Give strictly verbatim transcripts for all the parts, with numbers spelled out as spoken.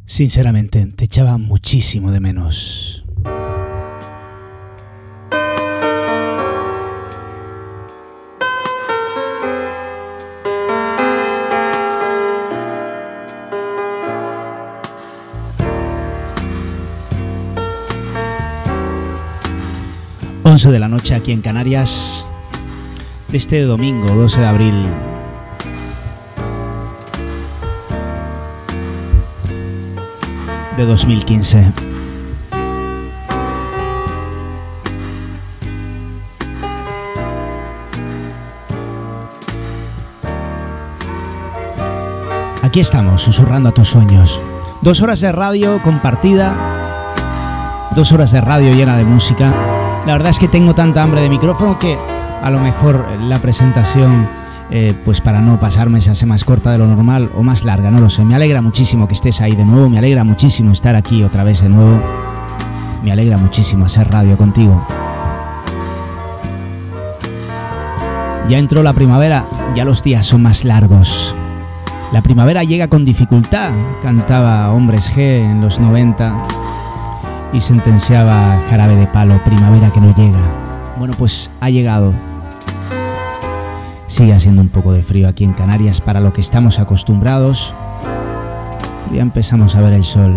Sinceramente, te echaba muchísimo de menos. once de la noche aquí en Canarias, de este domingo doce de abril. De dos mil quince. Aquí estamos, susurrando a tus sueños. Dos horas de radio compartida, dos horas de radio llena de música. La verdad es que tengo tanta hambre de micrófono que a lo mejor la presentación, eh, pues para no pasarme, se hace más corta de lo normal o más larga, no lo sé. Me alegra muchísimo que estés ahí de nuevo, me alegra muchísimo estar aquí otra vez de nuevo. Me alegra muchísimo hacer radio contigo. Ya entró la primavera, ya los días son más largos. La primavera llega con dificultad, cantaba Hombres G en los noventa y sentenciaba Jarabe de Palo, primavera que no llega. Bueno, pues ha llegado. Sigue haciendo un poco de frío aquí en Canarias para lo que estamos acostumbrados. Ya empezamos a ver el sol.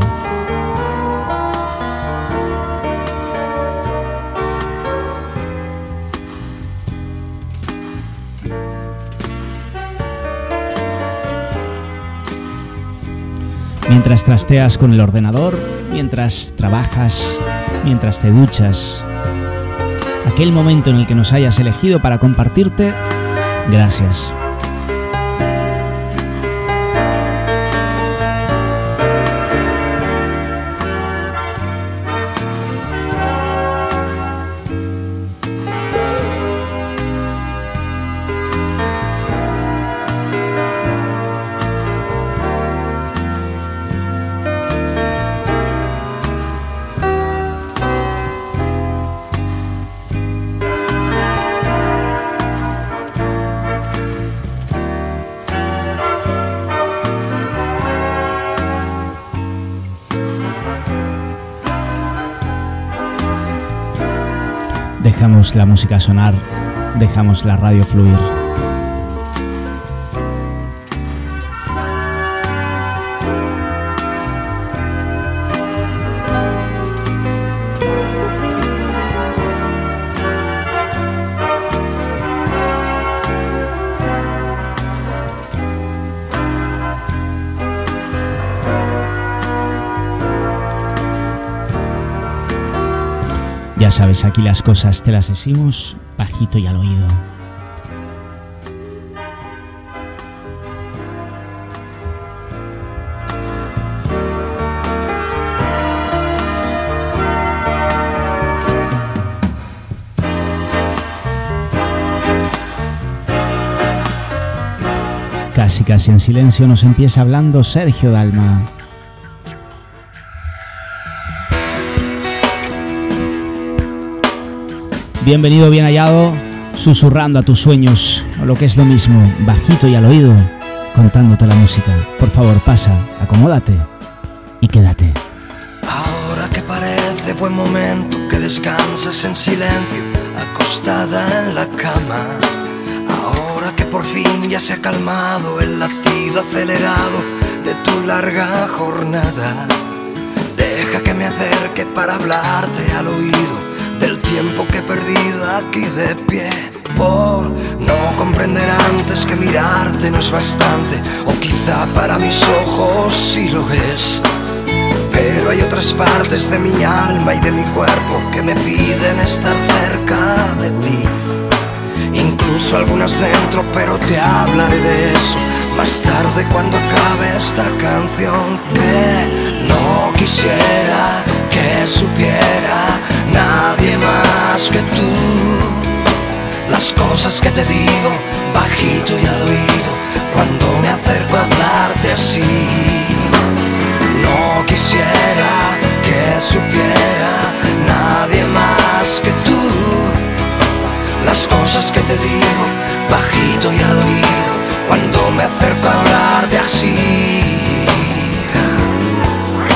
Mientras trasteas con el ordenador, mientras trabajas, mientras te duchas, aquel momento en el que nos hayas elegido para compartirte, gracias. Dejamos la música sonar, dejamos la radio fluir. Ya sabes, aquí las cosas te las decimos bajito y al oído. Casi casi en silencio nos empieza hablando Sergio Dalma. Bienvenido, bien hallado, susurrando a tus sueños, o lo que es lo mismo, bajito y al oído, contándote la música. Por favor, pasa, acomódate y quédate. Ahora que parece buen momento que descanses en silencio, acostada en la cama. Ahora que por fin ya se ha calmado el latido acelerado de tu larga jornada, deja que me acerque para hablarte al oído del tiempo que he perdido aquí de pie. Por no comprender antes que mirarte no es bastante, o quizá para mis ojos sí lo es, pero hay otras partes de mi alma y de mi cuerpo que me piden estar cerca de ti. Incluso algunas dentro, pero te hablaré de eso más tarde cuando acabe esta canción. Que no quisiera que supiera nadie más que tú las cosas que te digo bajito y al oído cuando me acerco a hablarte así. No quisiera que supiera nadie más que tú las cosas que te digo bajito y al oído cuando me acerco a hablarte así.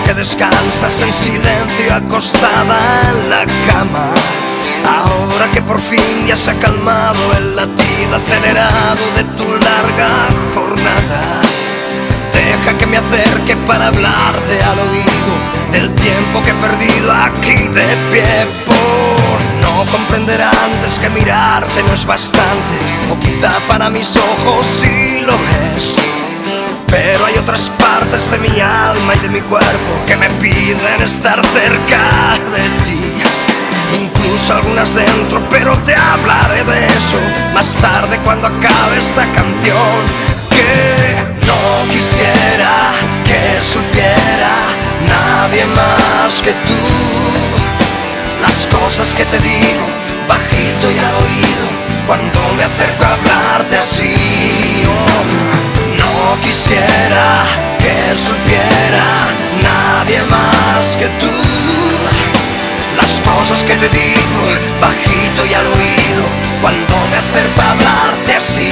que descansas en silencio acostada en la cama. Ahora que por fin ya se ha calmado el latido acelerado de tu larga jornada, deja que me acerque para hablarte al oído del tiempo que he perdido aquí de pie. Por no comprender antes que mirarte no es bastante, o quizá para mis ojos sí lo es. Pero hay otras partes de mi alma y de mi cuerpo que me piden estar cerca de ti. Incluso algunas dentro, pero te hablaré de eso más tarde cuando acabe esta canción. Que no quisiera que supiera nadie más que tú las cosas que te digo bajito y al oído cuando me acerco a hablarte así. Oh, no quisiera que supiera nadie más que tú las cosas que te digo bajito y al oído cuando me acerco a hablarte así.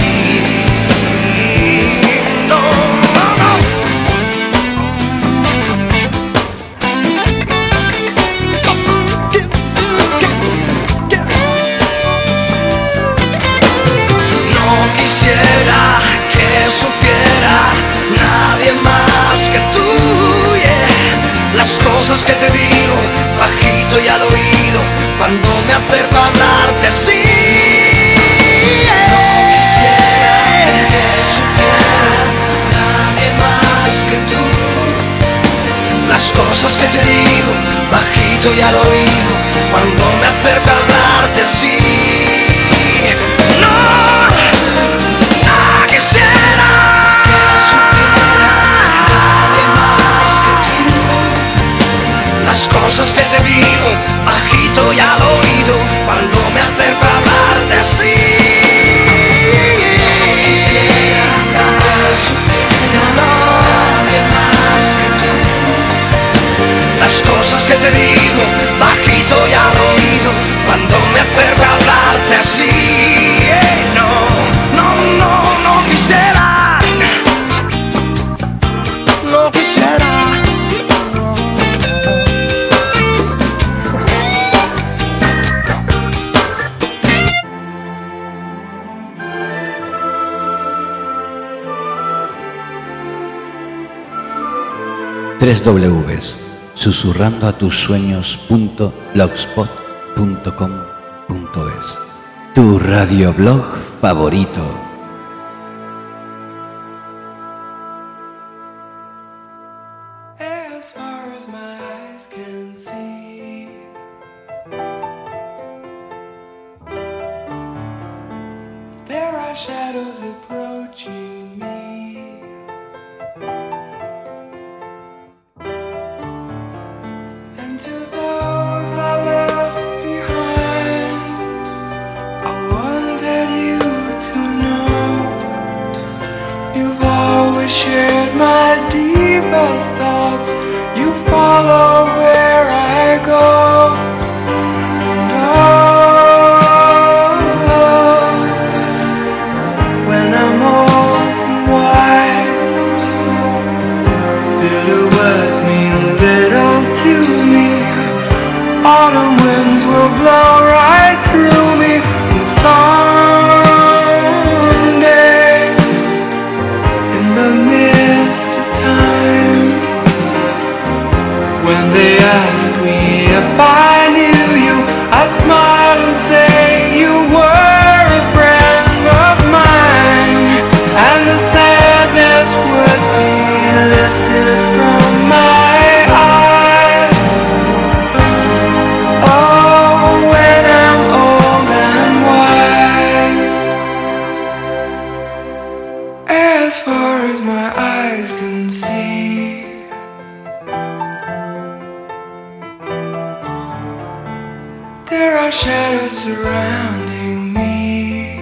No, no, no. No quisiera que supiera nadie más que tú, yeah, las cosas que te digo bajito y al oído cuando me acerco a hablarte así. No quisiera que supiera nadie más que tú las cosas que te digo bajito y al oído cuando me acerco a hablarte así. No, no quisiera que supiera nadie más que tú las cosas que te digo bajito y al oído cuando me acerco a hablarte así. No quisiera que supiera nadie más que tú las cosas que te digo bajito y al oído cuando me acerco a hablarte así. Hey, no, no, no, no quisiera, no quisiera. tres doble u susurrando a tus sueños punto blogspot punto com punto es, tu radioblog favorito. As far as my eyes can see, there are shadows approaching me. And to those I left behind, I wanted you to know you've always shared my deepest thoughts. You follow where I go. And oh, when I'm old and wise, bitter words mean little to me. Autumn winds will blow right through me. And someday, in the midst of time, when they ask me if I knew you, I'd smile and say you were a friend of mine. And the sadness would be lifted from my eyes. Oh, when I'm old and wise, as far as my eyes can see, there are shadows surrounding me.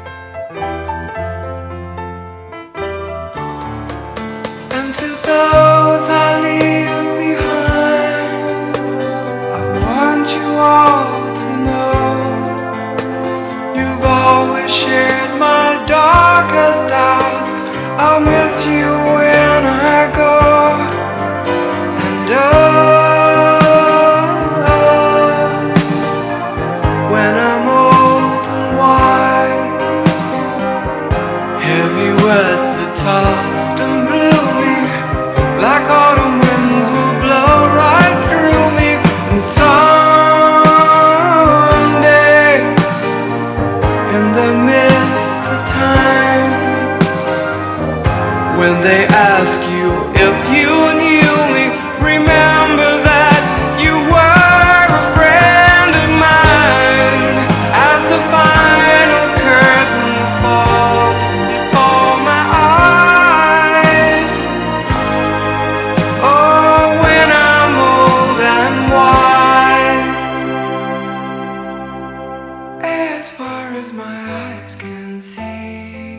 And to those I leave behind, I want you all to know you've always shared my darkest hours. I'll miss you when I go. And the midst of time. When they ask you if you knew me, remember that you were a friend of mine. As the final curtain falls before my eyes, oh, when I'm old and wise, as far as my eyes can see.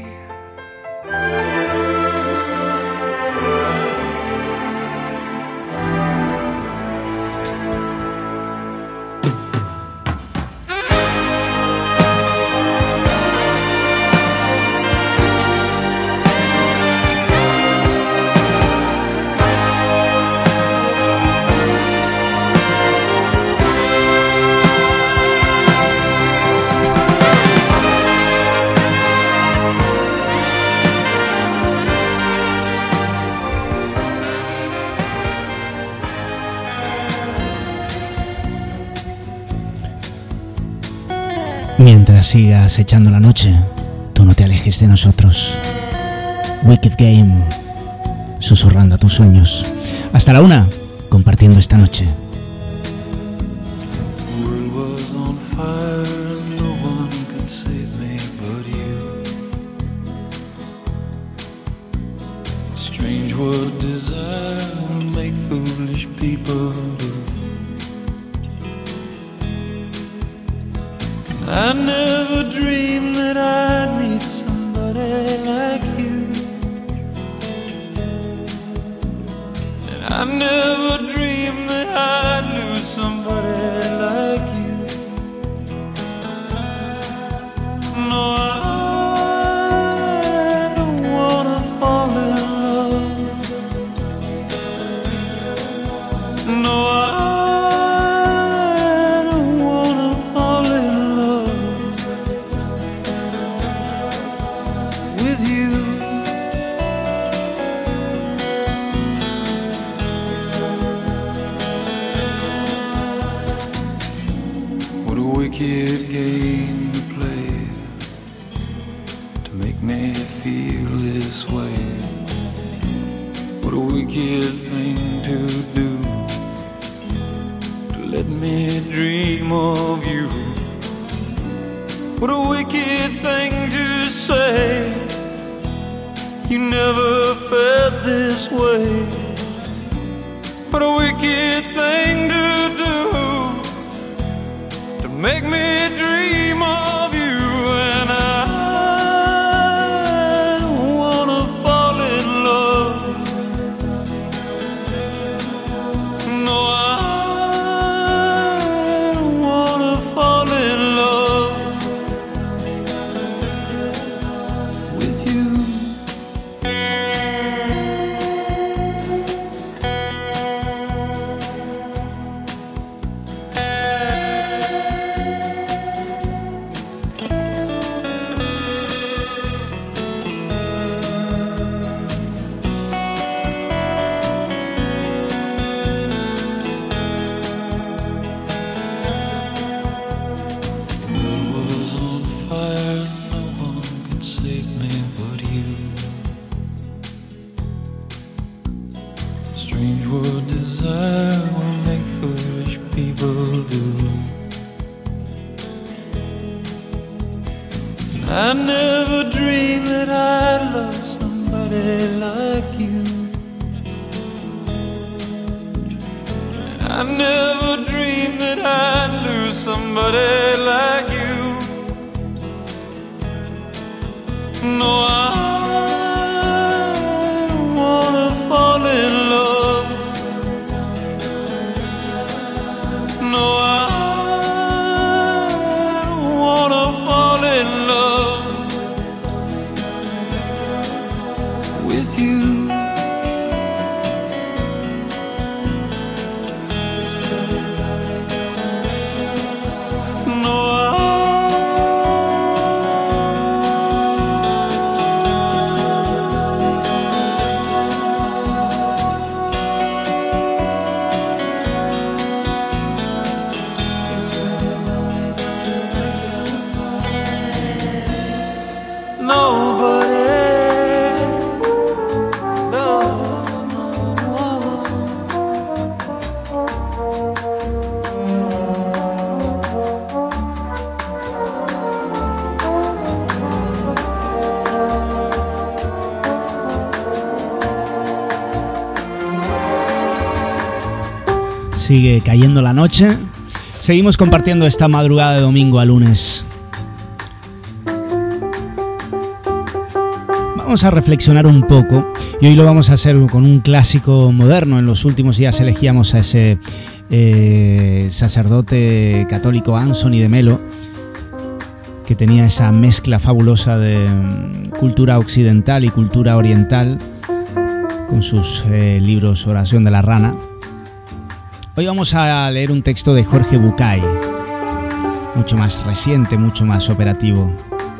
Mientras sigas echando la noche, tú no te alejes de nosotros. Wicked Game, susurrando a tus sueños. Hasta la una, compartiendo esta noche. I never dreamed that I'd meet somebody like you, and I never dreamed that I'd lose somebody like you. No, I don't wanna fall in love. No, I wicked game to play to make me feel this way. What a wicked thing to do, to let me dream of you. What a wicked thing to say, you never felt this way. What a wicked thing to do, make me dream of you. And I don't wanna fall in love. No, I don't wanna fall in love with you. I never dreamed that I'd love somebody like you. I never dreamed that I'd lose somebody like you. No, I don't wanna fall in love. No, I don't wanna fall in love with you. No, Sigue cayendo la noche. Seguimos compartiendo esta madrugada de domingo a lunes. Vamos a reflexionar un poco y hoy lo vamos a hacer con un clásico moderno. En los últimos días elegíamos a ese eh, sacerdote católico Anthony de Melo, que tenía esa mezcla fabulosa de cultura occidental y cultura oriental con sus eh, libros Oración de la Rana. Hoy vamos a leer un texto de Jorge Bucay, mucho más reciente, mucho más operativo.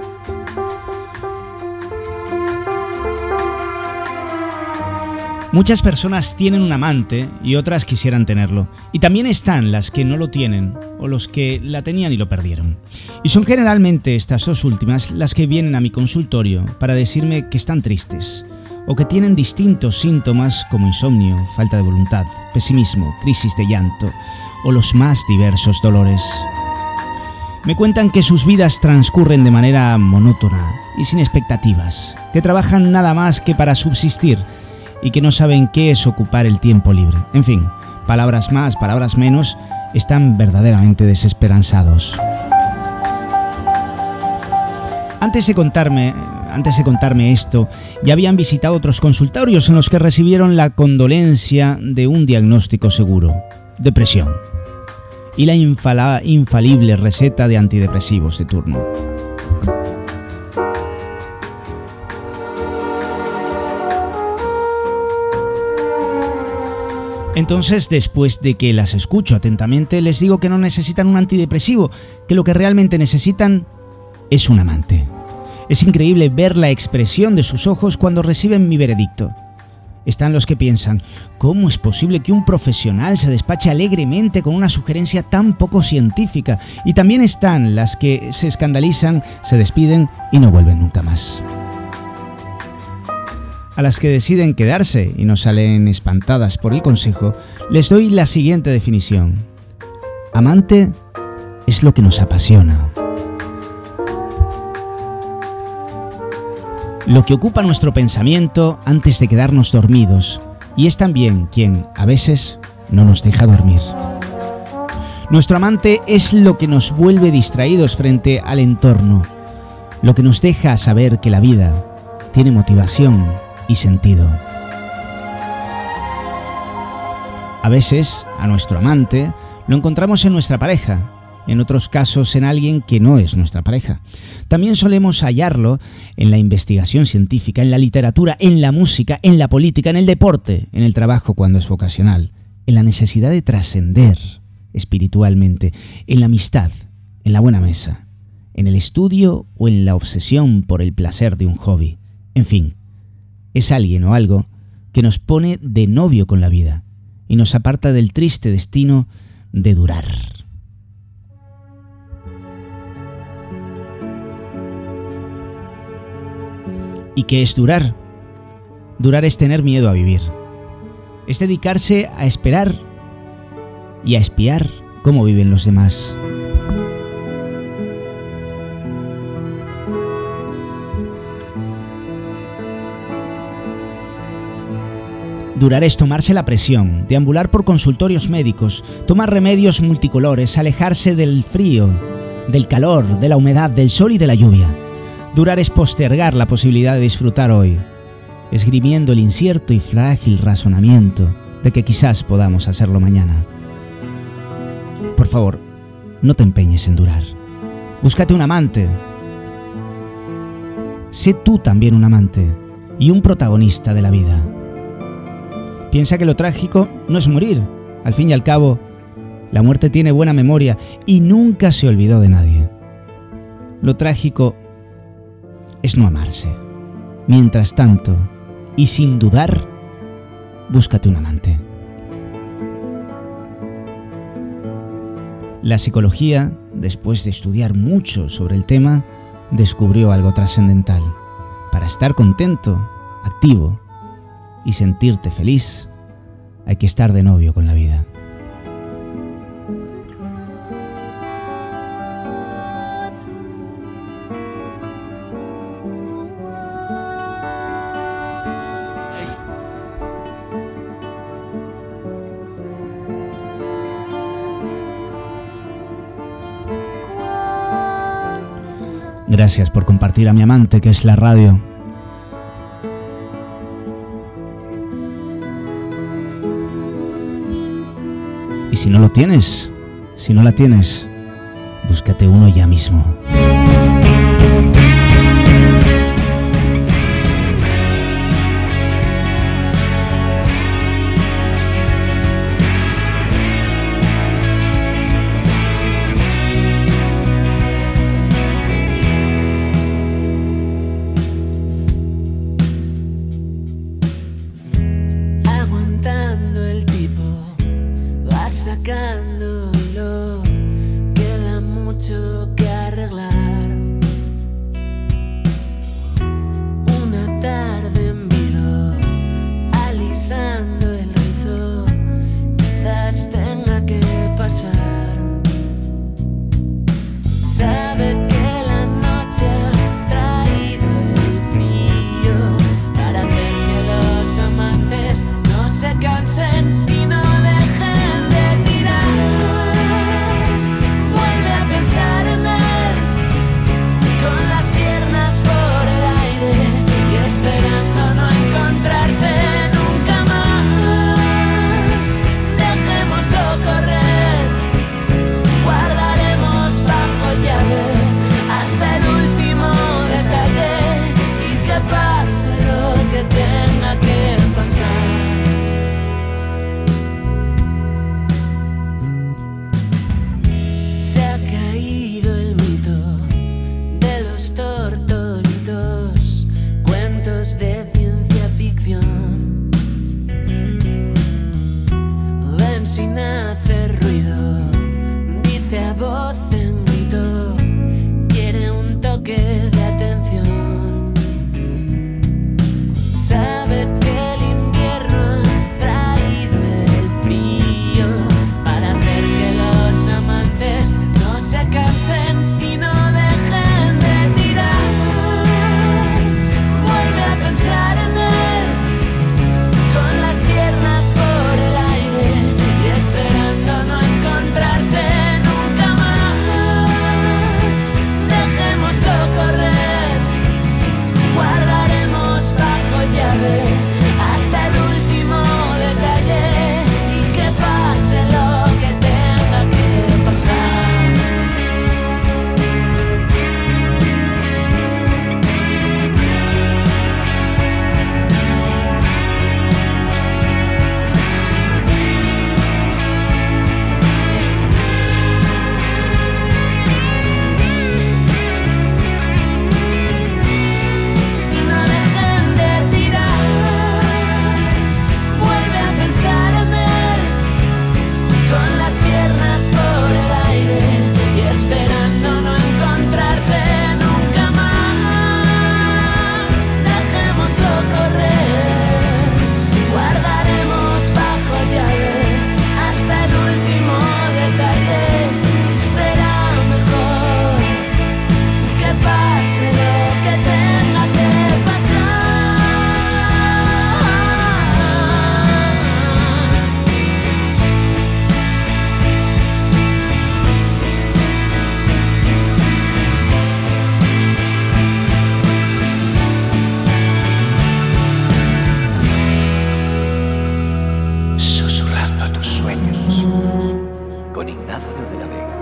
Muchas personas tienen un amante y otras quisieran tenerlo. Y también están las que no lo tienen o los que la tenían y lo perdieron. Y son generalmente estas dos últimas las que vienen a mi consultorio para decirme que están tristes o que tienen distintos síntomas como insomnio, falta de voluntad, pesimismo, crisis de llanto o los más diversos dolores. Me cuentan que sus vidas transcurren de manera monótona y sin expectativas, que trabajan nada más que para subsistir y que no saben qué es ocupar el tiempo libre. En fin, palabras más, palabras menos, están verdaderamente desesperanzados. Antes de contarme, antes de contarme esto, ya habían visitado otros consultorios en los que recibieron la condolencia de un diagnóstico seguro: depresión, y la infala, infalible receta de antidepresivos de turno. Entonces, después de que las escucho atentamente, les digo que no necesitan un antidepresivo, que lo que realmente necesitan es un amante. Es increíble ver la expresión de sus ojos cuando reciben mi veredicto. Están los que piensan: ¿cómo es posible que un profesional se despache alegremente con una sugerencia tan poco científica? Y también están las que se escandalizan, se despiden y no vuelven nunca más. A las que deciden quedarse y no salen espantadas por el consejo, les doy la siguiente definición: amante es lo que nos apasiona, lo que ocupa nuestro pensamiento antes de quedarnos dormidos, y es también quien, a veces, no nos deja dormir. Nuestro amante es lo que nos vuelve distraídos frente al entorno, lo que nos deja saber que la vida tiene motivación y sentido. A veces, a nuestro amante lo encontramos en nuestra pareja, en otros casos en alguien que no es nuestra pareja. También solemos hallarlo en la investigación científica, en la literatura, en la música, en la política, en el deporte, en el trabajo cuando es vocacional, en la necesidad de trascender espiritualmente, en la amistad, en la buena mesa, en el estudio o en la obsesión por el placer de un hobby. En fin, es alguien o algo que nos pone de novio con la vida y nos aparta del triste destino de durar. ¿Y qué es durar? Durar es tener miedo a vivir. Es dedicarse a esperar y a espiar cómo viven los demás. Durar es tomarse la presión, deambular por consultorios médicos, tomar remedios multicolores, alejarse del frío, del calor, de la humedad, del sol y de la lluvia. Durar es postergar la posibilidad de disfrutar hoy, esgrimiendo el incierto y frágil razonamiento de que quizás podamos hacerlo mañana. Por favor, no te empeñes en durar. Búscate un amante. Sé tú también un amante y un protagonista de la vida. Piensa que lo trágico no es morir. Al fin y al cabo, la muerte tiene buena memoria y nunca se olvidó de nadie. Lo trágico es no amarse. Mientras tanto, y sin dudar, búscate un amante. La psicología, después de estudiar mucho sobre el tema, descubrió algo trascendental. Para estar contento, activo y sentirte feliz, hay que estar de novio con la vida. Gracias por compartir a mi amante, que es la radio. Y si no lo tienes, si no la tienes, búscate uno ya mismo. Sacándolo, queda mucho que arreglar. Una tarde en vilo, alisando el rizo, quizás tenga que pasar. Sabe que la noche ha traído el frío para hacer que los amantes no se cansen y no dejen de tirar. Vuelve a pensar en él con las piernas por el aire y esperando no encontrarse nunca más. Dejémoslo correr, guardaremos bajo llave hasta el último detalle y que pase lo que tenga que pasar. Se ha caído el mito de los tortolitos, cuentos de ciencia ficción. Ven sin hacer ruido, dice a voz en grito, quiere un toque de atención. Sabe que el invierno ha traído el frío para hacer que los amantes no se cansen y no dejen de tirar. Vuelve a pensar en él con las piernas por el aire y esperando no encontrarse nunca más. Dejémoslo correr, guardaremos bajo llave hasta el último detalle y que pase lo que tenga que pasar. Y no dejen de tirar. Vuelve a pensar en él con las piernas por el aire y esperando no encontrarse nunca más. Dejémoslo correr, guardaremos bajo llave hasta el último detalle. Será mejor que pase lo que tenga que pasar. Susurrando a tus sueños con Ignacio de la Vega.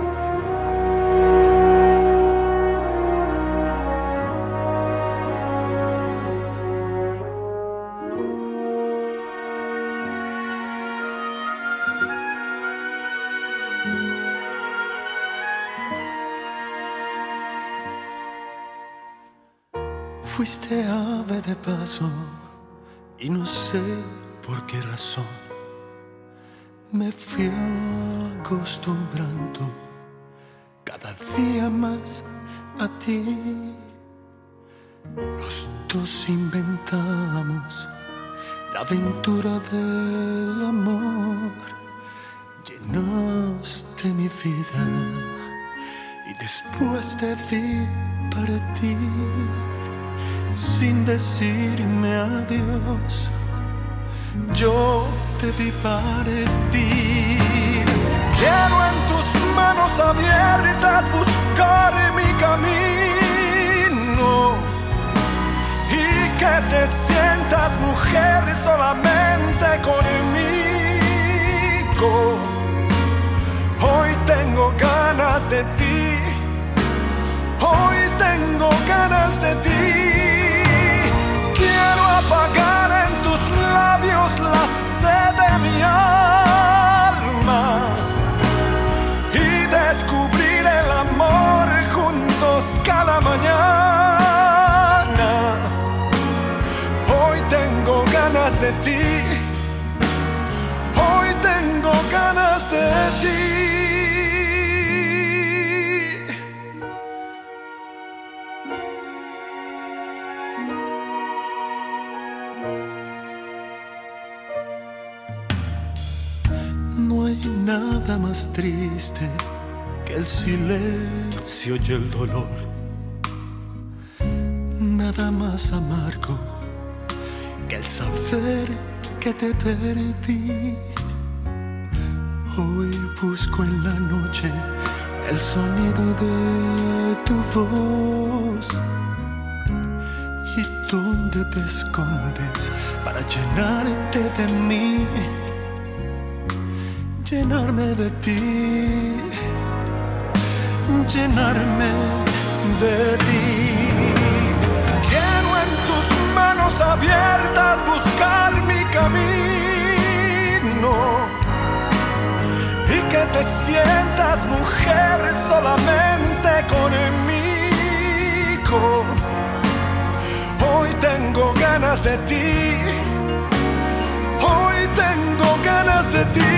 Fuiste ave de paso y no sé por qué razón me fui acostumbrando cada día más a ti. Los dos inventamos la aventura del amor. Llenaste mi vida y después te vi partir sin decirme adiós. Yo te vi partir. Quiero en tus manos abiertas buscar mi camino. te sientas mujer solamente conmigo. Hoy tengo ganas de ti, hoy tengo ganas de ti. Quiero apagar en tus labios la sed de mi alma y descubrir el amor juntos cada mañana. Hoy tengo ganas de ti, hoy tengo ganas de ti. No hay nada más triste que el silencio y el dolor, nada más amargo que el saber que te perdí. Hoy busco en la noche el sonido de tu voz. ¿Y dónde te escondes para llenarte de mí? Llenarme de ti, llenarme de ti. Quiero en tus manos abiertas buscar mi camino y que te sientas mujer solamente conmigo. Hoy tengo ganas de ti, hoy tengo ganas de ti.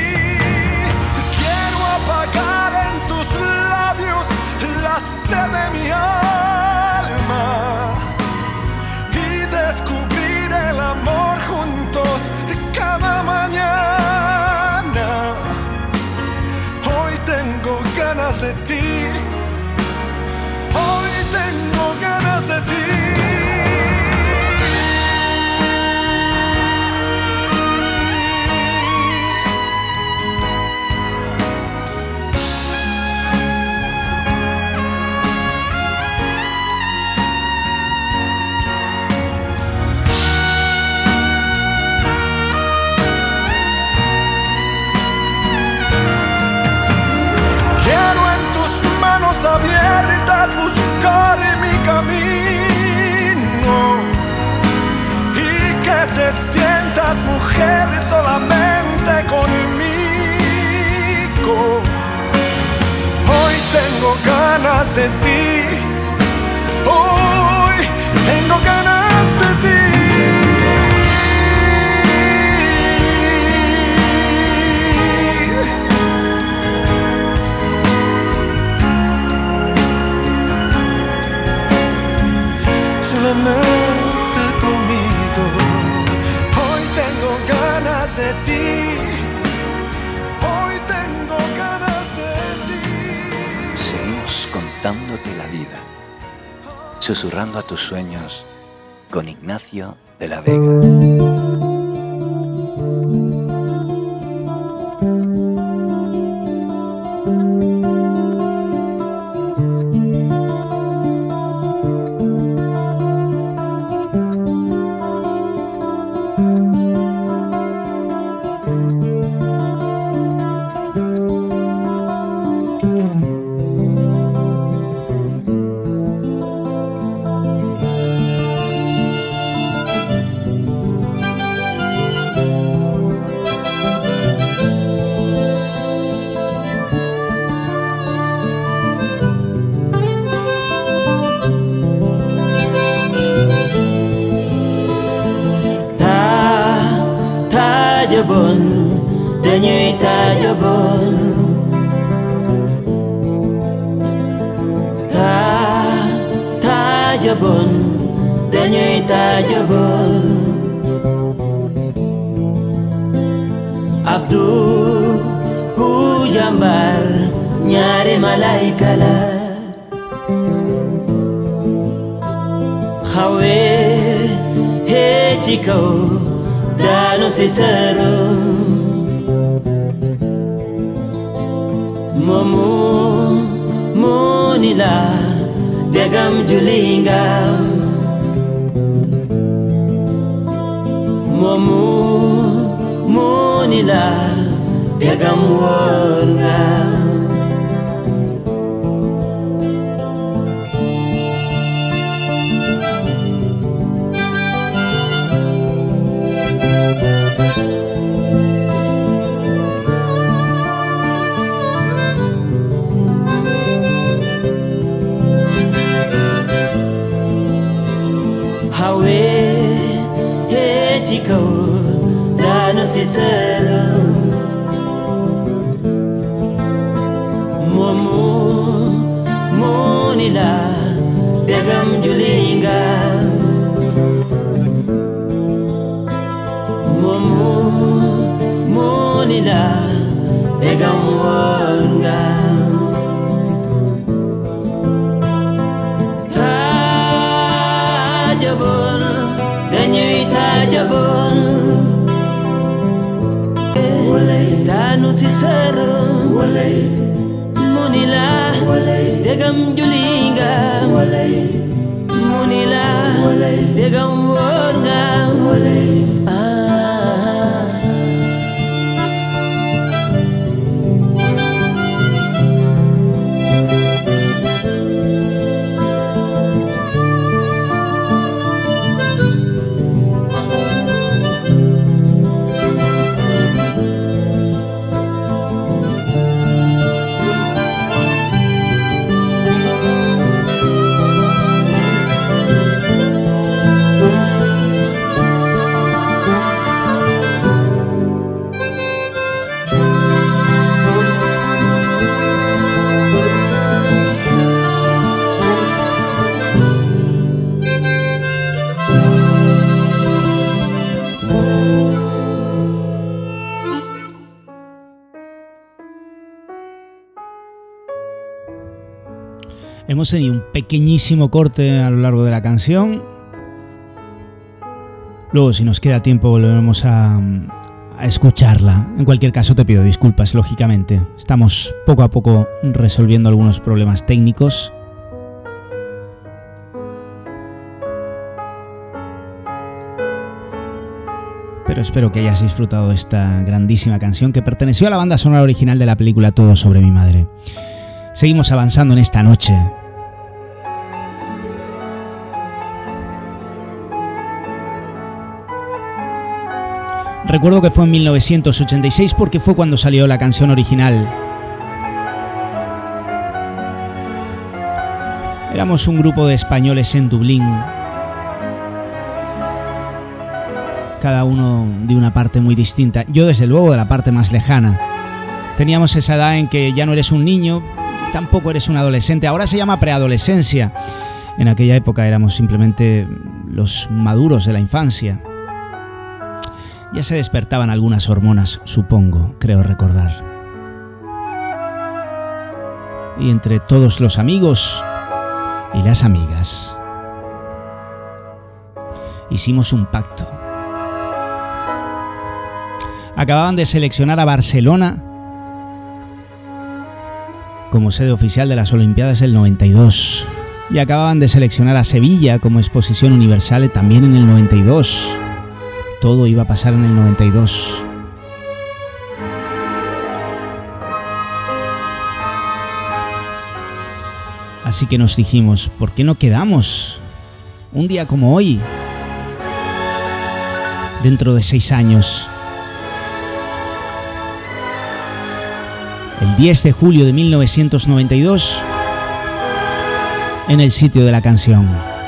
Apagar en tus labios la sed de mi alma y descubrir el amor juntos cada mañana. Hoy tengo ganas de ti, hoy tengo ganas de ti. Abiertas buscar mi camino y que te sientas mujer solamente conmigo. Hoy tengo ganas de ti, hoy tengo ganas de ti. Solamente conmigo, hoy tengo ganas de ti, hoy tengo ganas de ti. Seguimos contándote la vida, susurrando a tus sueños con Ignacio de la Vega. bon dañuy taajo bon ta taajo bon dañuy taajo bon Abdu hu jambar ñaari malaika la xawe he ci kaw daanu si sërum moomu moo ni la degam julingam Momu Munila Biagam Wonga Hawe Hejiko Dano Sisero Momu Munila Biagam Julinga Momu Munila Biagam Wonga Tajabon Danyui Tajabon Danu Sisero Munila Degam Julinga Munila Degam Wonga Ah Hemos tenido un pequeñísimo corte a lo largo de la canción. Luego, si nos queda tiempo, volveremos a, a escucharla. En cualquier caso, te pido disculpas, lógicamente. Estamos poco a poco resolviendo algunos problemas técnicos. Pero espero que hayas disfrutado de esta grandísima canción que perteneció a la banda sonora original de la película Todo sobre mi madre. Seguimos avanzando en esta noche. Recuerdo que fue en mil novecientos ochenta y seis porque fue cuando salió la canción original. Éramos un grupo de españoles en Dublín, cada uno de una parte muy distinta. Yo, desde luego, de la parte más lejana. Teníamos esa edad en que ya no eres un niño, tampoco eres un adolescente. Ahora se llama preadolescencia. En aquella época éramos simplemente los maduros de la infancia. Ya se despertaban algunas hormonas, supongo, creo recordar. Y entre todos los amigos y las amigas hicimos un pacto. Acababan de seleccionar a Barcelona como sede oficial de las Olimpiadas del noventa y dos. Y acababan de seleccionar a Sevilla como exposición universal también en el noventa y dos. Todo iba a pasar en el noventa y dos. Así que nos dijimos, ¿por qué no quedamos un día como hoy, dentro de seis años? El diez de julio de mil novecientos noventa y dos, en el sitio de la canción.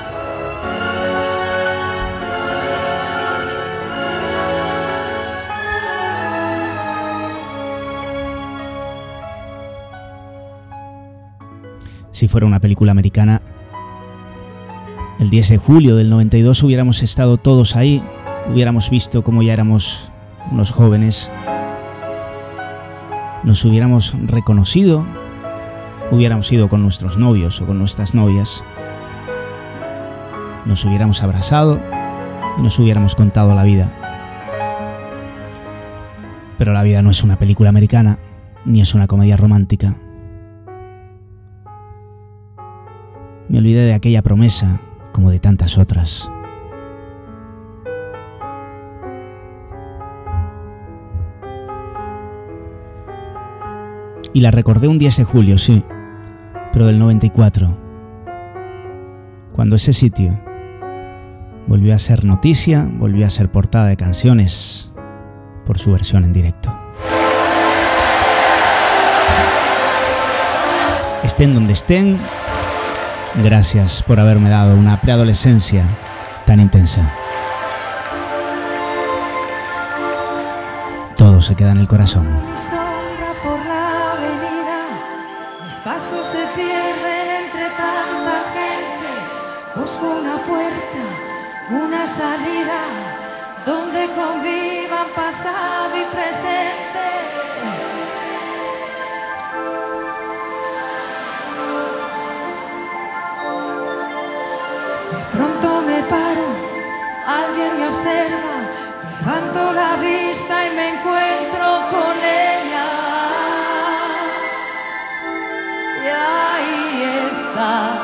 Si fuera una película americana, el diez de julio del noventa y dos hubiéramos estado todos ahí, hubiéramos visto cómo ya éramos unos jóvenes, nos hubiéramos reconocido, hubiéramos ido con nuestros novios o con nuestras novias, nos hubiéramos abrazado y nos hubiéramos contado la vida. Pero la vida no es una película americana, ni es una comedia romántica. Me olvidé de aquella promesa, como de tantas otras. Y la recordé un diez de julio, sí, pero del noventa y cuatro, cuando ese sitio volvió a ser noticia, volvió a ser portada de canciones por su versión en directo. Estén donde estén, gracias por haberme dado una preadolescencia tan intensa. Todo se queda en el corazón. Mi sombra por la avenida, mis pasos se pierden entre tanta gente. Busco una puerta, una salida, donde convivan pasado y presente. De pronto me paro, alguien me observa. Levanto la vista y me encuentro con ella. Y ahí está.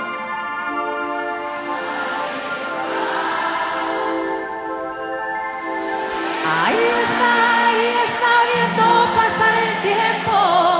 Ahí está, ahí está viendo pasar el tiempo.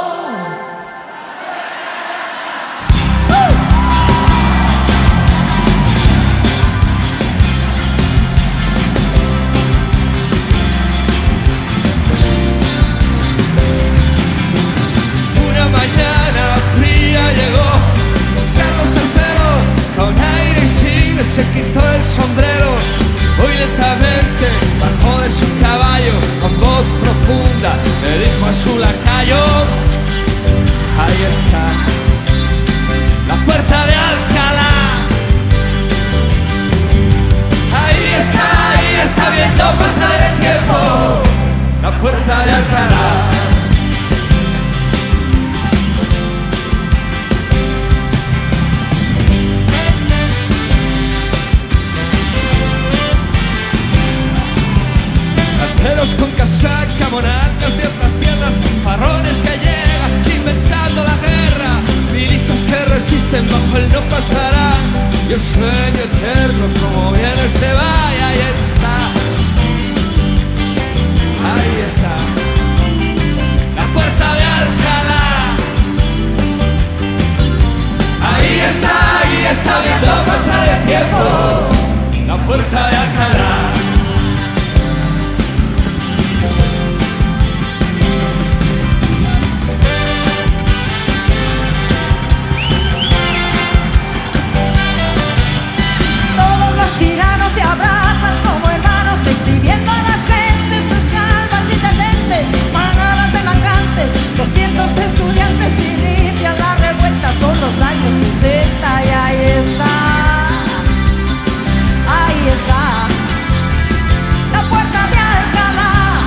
Mañana fría llegó Carlos tercero, con aire insigne se quitó el sombrero. Muy lentamente bajó de su caballo, con voz profunda le dijo a su lacayo: ahí está, la puerta de Alcalá. Ahí está, ahí está viendo pasar el tiempo, la puerta de Alcalá. Con casaca, monarcas de otras tierras, farrones que llegan inventando la guerra, milicias que resisten bajo el no pasará, y el sueño eterno como viene se va. Y ahí está, ahí está, la puerta de Alcalá. Ahí está, ahí está viendo pasar el tiempo, la puerta de Alcalá. Tiranos se abrazan como hermanos, exhibiendo a las gentes sus calvas indecentes, manadas de mangantes, doscientos estudiantes inician la revuelta, son los años sesenta y ahí está, ahí está, la puerta de Alcalá.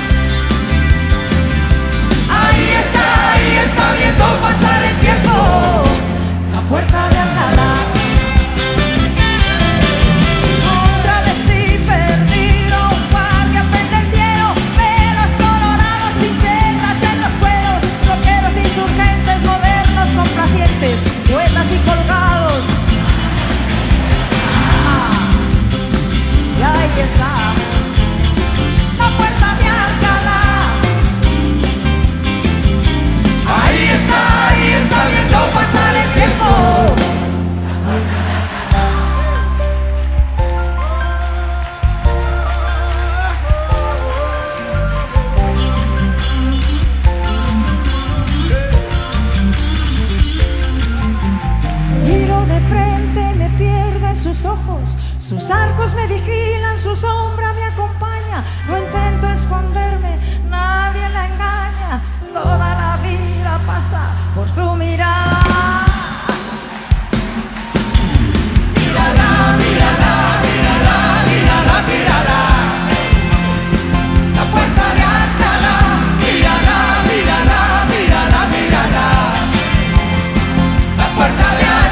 Ahí está, ahí está viendo pasar el tiempo, la puerta de Alcalá. Poetas y colgados. Ah, y ahí está, la puerta de Alcalá. Ahí está, ahí está viendo pasar el tiempo. Sus ojos, sus arcos me vigilan, su sombra me acompaña. No intento esconderme, nadie la engaña. Toda la vida pasa por su mirada. Mírala, mírala, mírala, mírala, mírala. La puerta de Alcalá. Mírala, mírala, mírala, mírala. La puerta de Alcalá.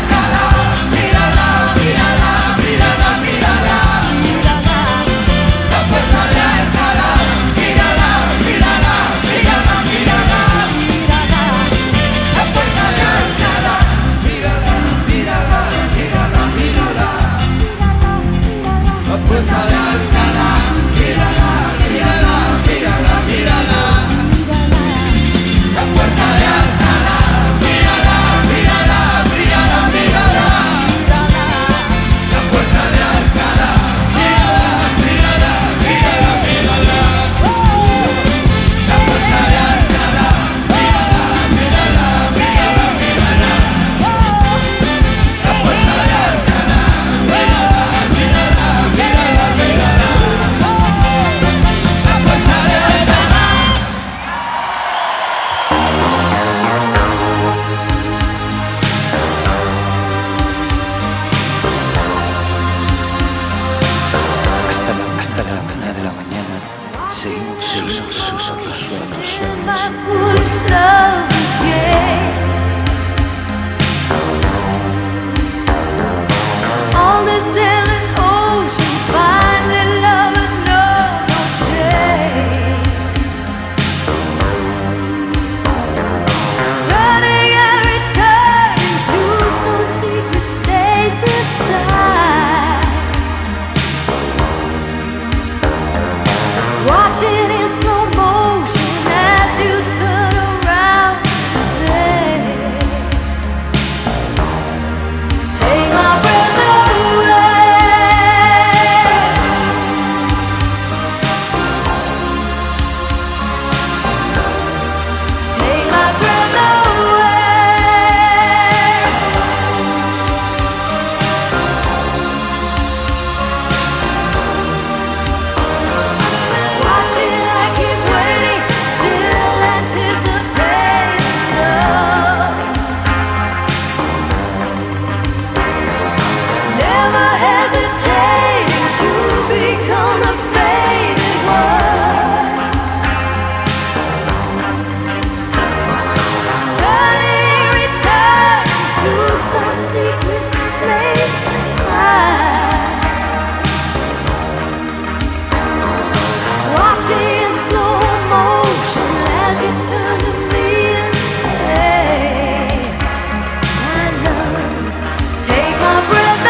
hasta la una de la mañana seguimos sus sus tus sueños. All this endless ocean, finally lovers know no shame. Turning and returning to some secret place inside. Watching in slow motion as you turn around and say, take my breath away. Take my breath away. Watching, I keep waiting, still anticipating love. Never hesitating to become the faded one. Turning, returning to some secret place to hide. Watching in slow motion as you turn to me and say, my love, take my breath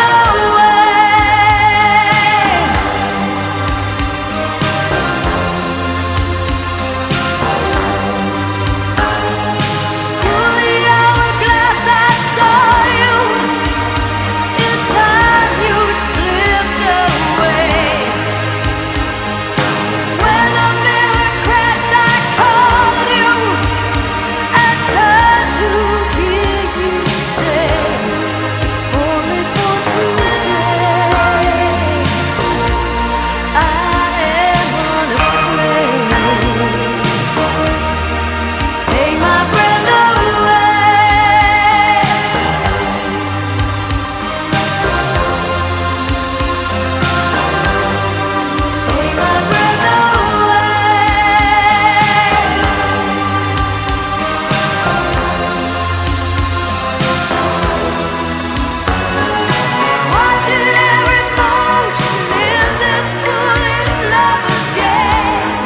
away. Through the hourglass I saw you. In time you slipped away. When the mirror crashed, I called you and turned to hear you say, only for today, I am unafraid. Take my breath away. Take my breath away. Watching every motion in this foolish lover's game.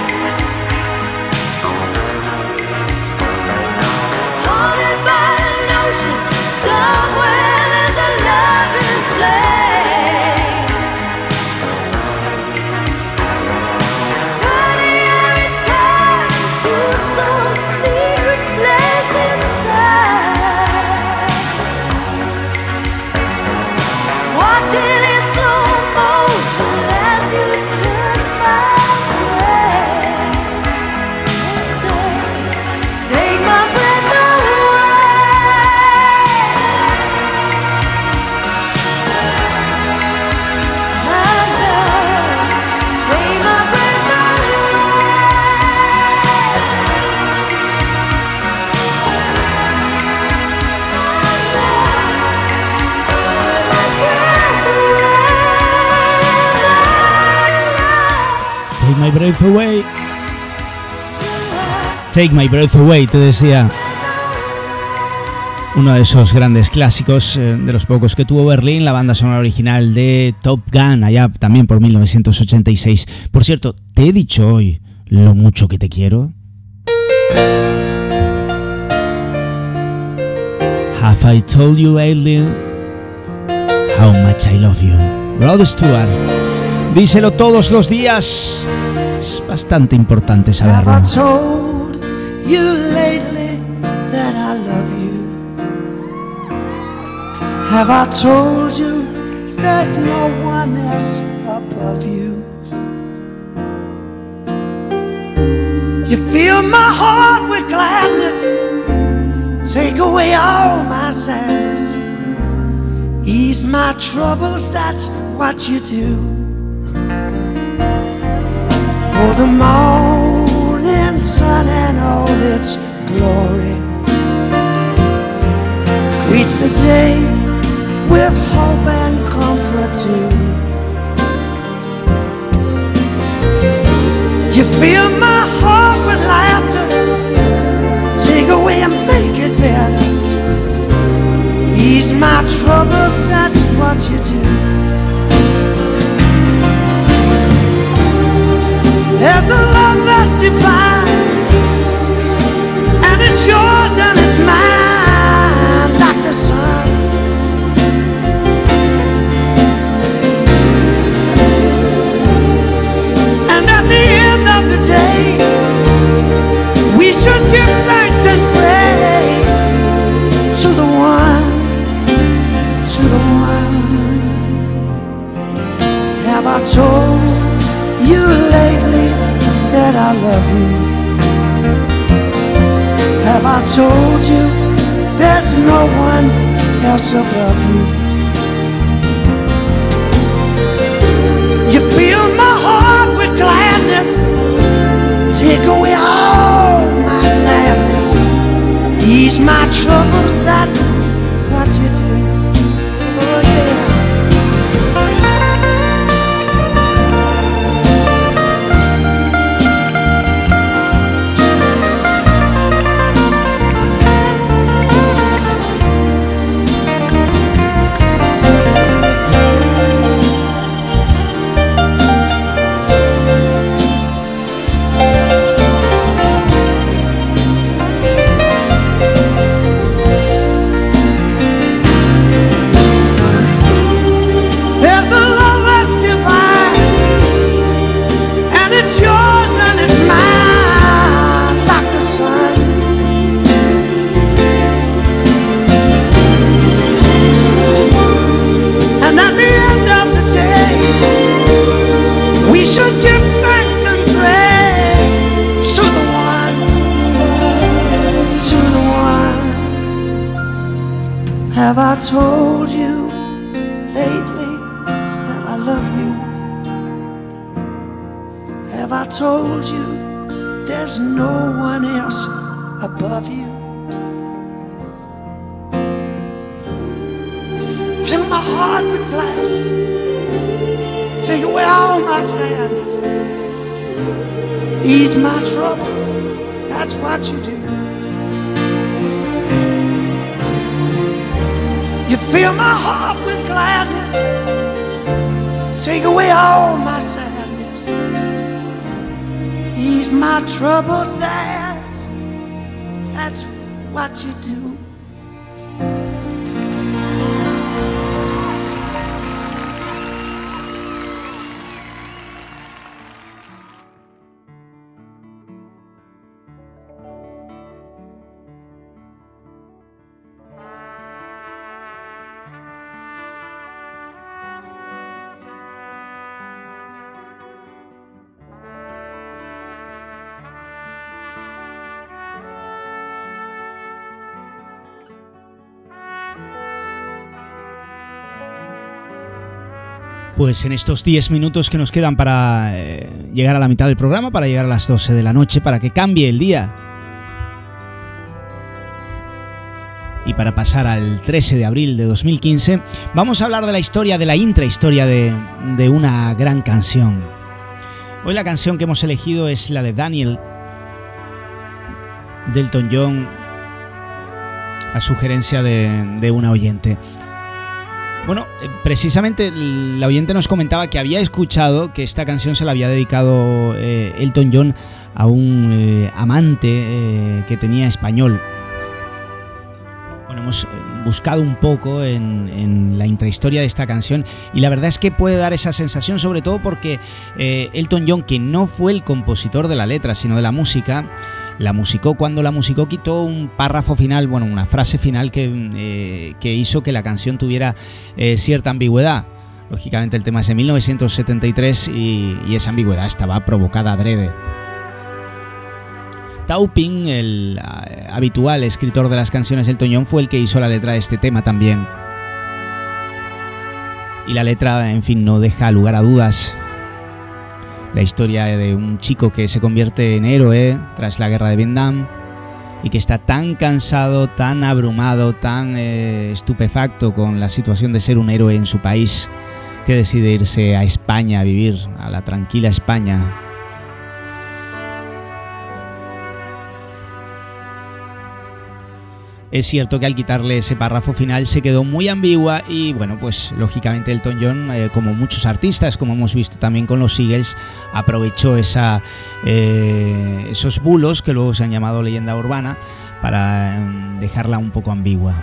Haunted by a notion, somewhere there's a loving flame. Turning and returning to some secret place inside. Watching in slow motion as you turn my way and say, take my breath away. My love, take my breath Take my breath away. Take my breath away, te decía. Uno de esos grandes clásicos, eh, de los pocos que tuvo Berlín, la banda sonora original de Top Gun, allá también por mil novecientos ochenta y seis. Por cierto, ¿te he dicho hoy lo mucho que te quiero? Have I told you lately how much I love you? Rod Stewart. Díselo todos los días. Es bastante importante saberlo. Have I told you lately that I love you? Have I told you there's no one else above you? You fill my heart with gladness, take away all my sadness, ease my troubles, that's what you do. Oh, the morning sun and all its glory greets the day with hope and comfort too. You fill my heart with laughter, take away and make it better. Ease my troubles, that's what you do. There's a love that's divine, and it's yours and it's mine, like the sun. And at the end of the day, we should give thanks and pray to the one, to the one. Have I told you lately that I love you? Have I told you there's no one else above you? You fill my heart with gladness, take away all my sadness, ease my troubles, that's what you do. Oh yeah. Have I told you lately that I love you? Have I told you there's no one else above you? Fill my heart with gladness, take away all my sadness, ease my trouble, that's what you do. You fill my heart with gladness, take away all my sadness, ease my troubles, that's, that's what you do. Pues en estos diez minutos que nos quedan para eh, llegar a la mitad del programa, para llegar a las doce de la noche, para que cambie el día y para pasar al trece de abril de dos mil quince, vamos a hablar de la historia, de la intrahistoria de, de una gran canción. Hoy la canción que hemos elegido es la de Daniel de Elton John, a sugerencia de, de una oyente. Bueno, precisamente la oyente nos comentaba que había escuchado que esta canción se la había dedicado eh, Elton John a un eh, amante eh, que tenía español. Bueno, hemos buscado un poco en, en la intrahistoria de esta canción y la verdad es que puede dar esa sensación, sobre todo porque eh, Elton John, que no fue el compositor de la letra, sino de la música, la musicó. Cuando la musicó quitó un párrafo final, bueno, una frase final que, eh, que hizo que la canción tuviera eh, cierta ambigüedad. Lógicamente el tema es de mil novecientos setenta y tres y, y esa ambigüedad estaba provocada adrede. Taupin, el eh, habitual escritor de las canciones de Elton John, fue el que hizo la letra de este tema también. Y la letra, en fin, no deja lugar a dudas. La historia de un chico que se convierte en héroe tras la guerra de Vietnam y que está tan cansado, tan abrumado, tan eh, estupefacto con la situación de ser un héroe en su país, que decide irse a España a vivir, a la tranquila España. Es cierto que al quitarle ese párrafo final se quedó muy ambigua y bueno, pues lógicamente Elton John, eh, como muchos artistas, como hemos visto también con los Eagles, aprovechó esa, eh, esos bulos que luego se han llamado leyenda urbana para eh, dejarla un poco ambigua.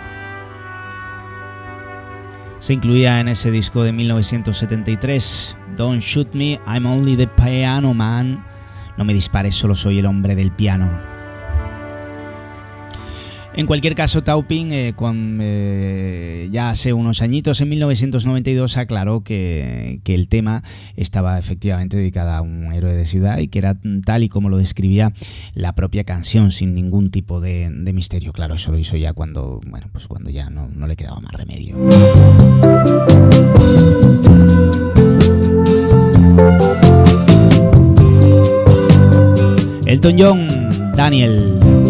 Se incluía en ese disco de mil novecientos setenta y tres, Don't Shoot Me, I'm Only the Piano Man. No me dispares, solo soy el hombre del piano. En cualquier caso, Taupin, eh, con, eh, ya hace unos añitos, en mil novecientos noventa y dos, aclaró que, que el tema estaba efectivamente dedicado a un héroe de ciudad y que era tal y como lo describía la propia canción, sin ningún tipo de, de misterio. Claro, eso lo hizo ya cuando, bueno, pues cuando ya no, no le quedaba más remedio. Elton John, Daniel.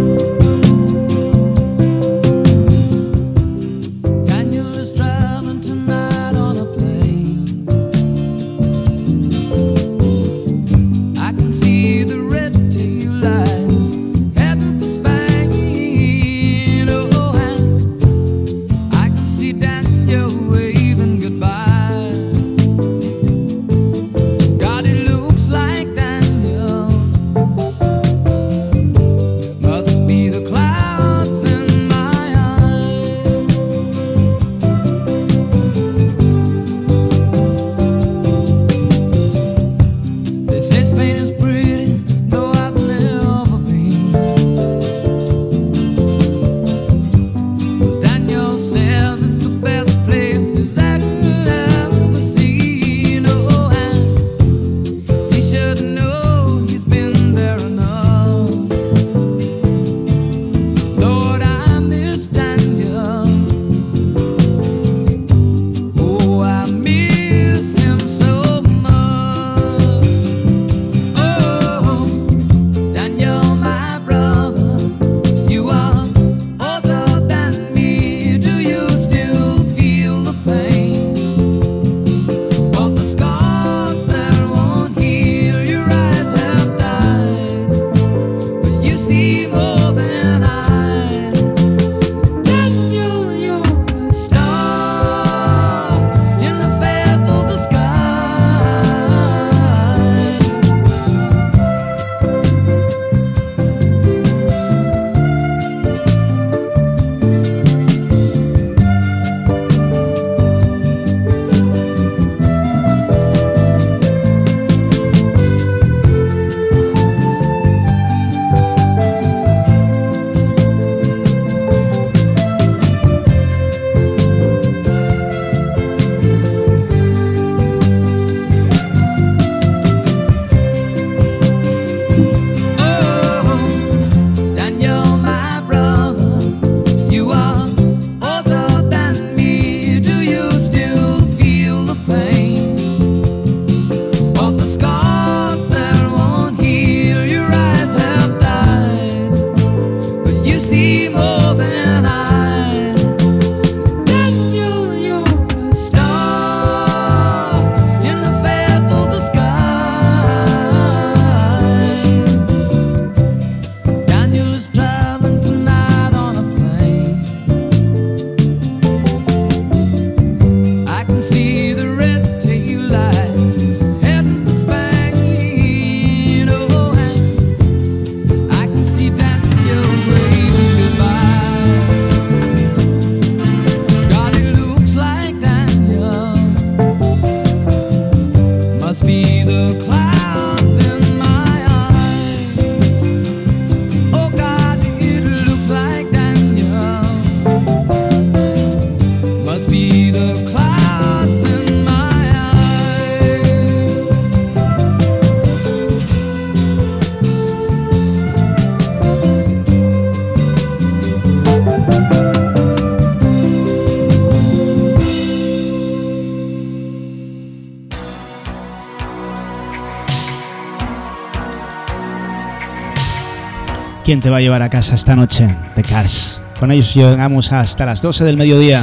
¿Quién te va a llevar a casa esta noche? The Cars. Con ellos llegamos hasta las doce del mediodía.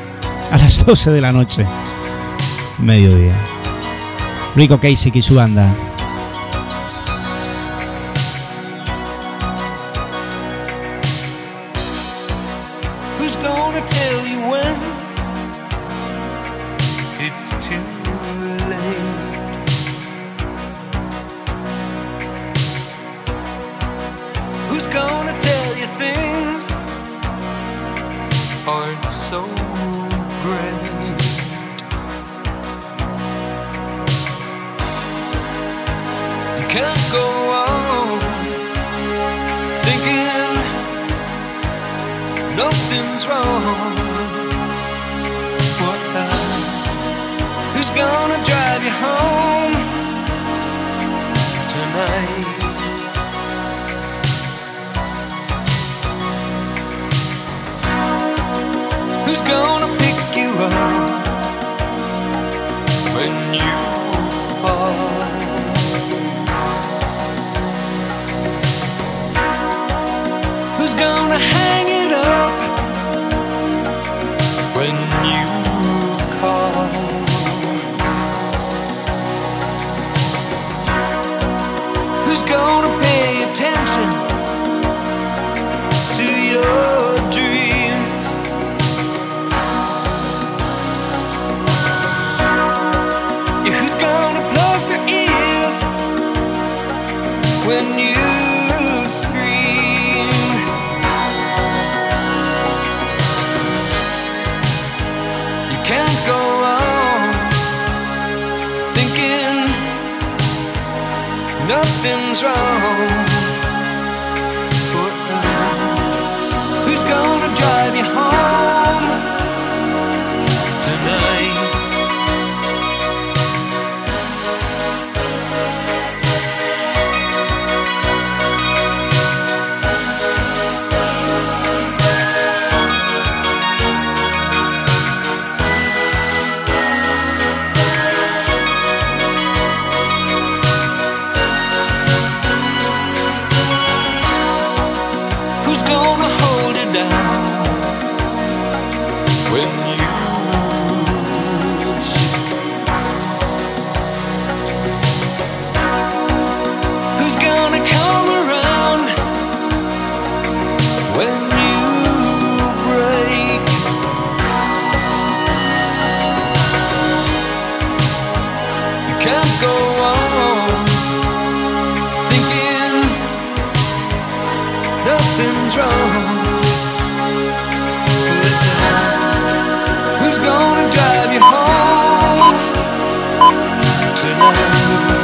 A las doce de la noche. Mediodía. Rico Kasich y su banda. so great. You can't go on thinking nothing's wrong. What? Who's gonna drive you home tonight? Who's gonna pick you up when you fall? Who's gonna hang it up when you call? Who's gonna pay attention to your dreams? Yeah, who's gonna plug their ears when you scream? You can't go on thinking nothing's wrong. Who's gonna drive you home tonight? Who's gonna hold it down when you shake? Who's gonna come around when you break? You can't go on thinking nothing's wrong. Who's gonna drive you home tonight?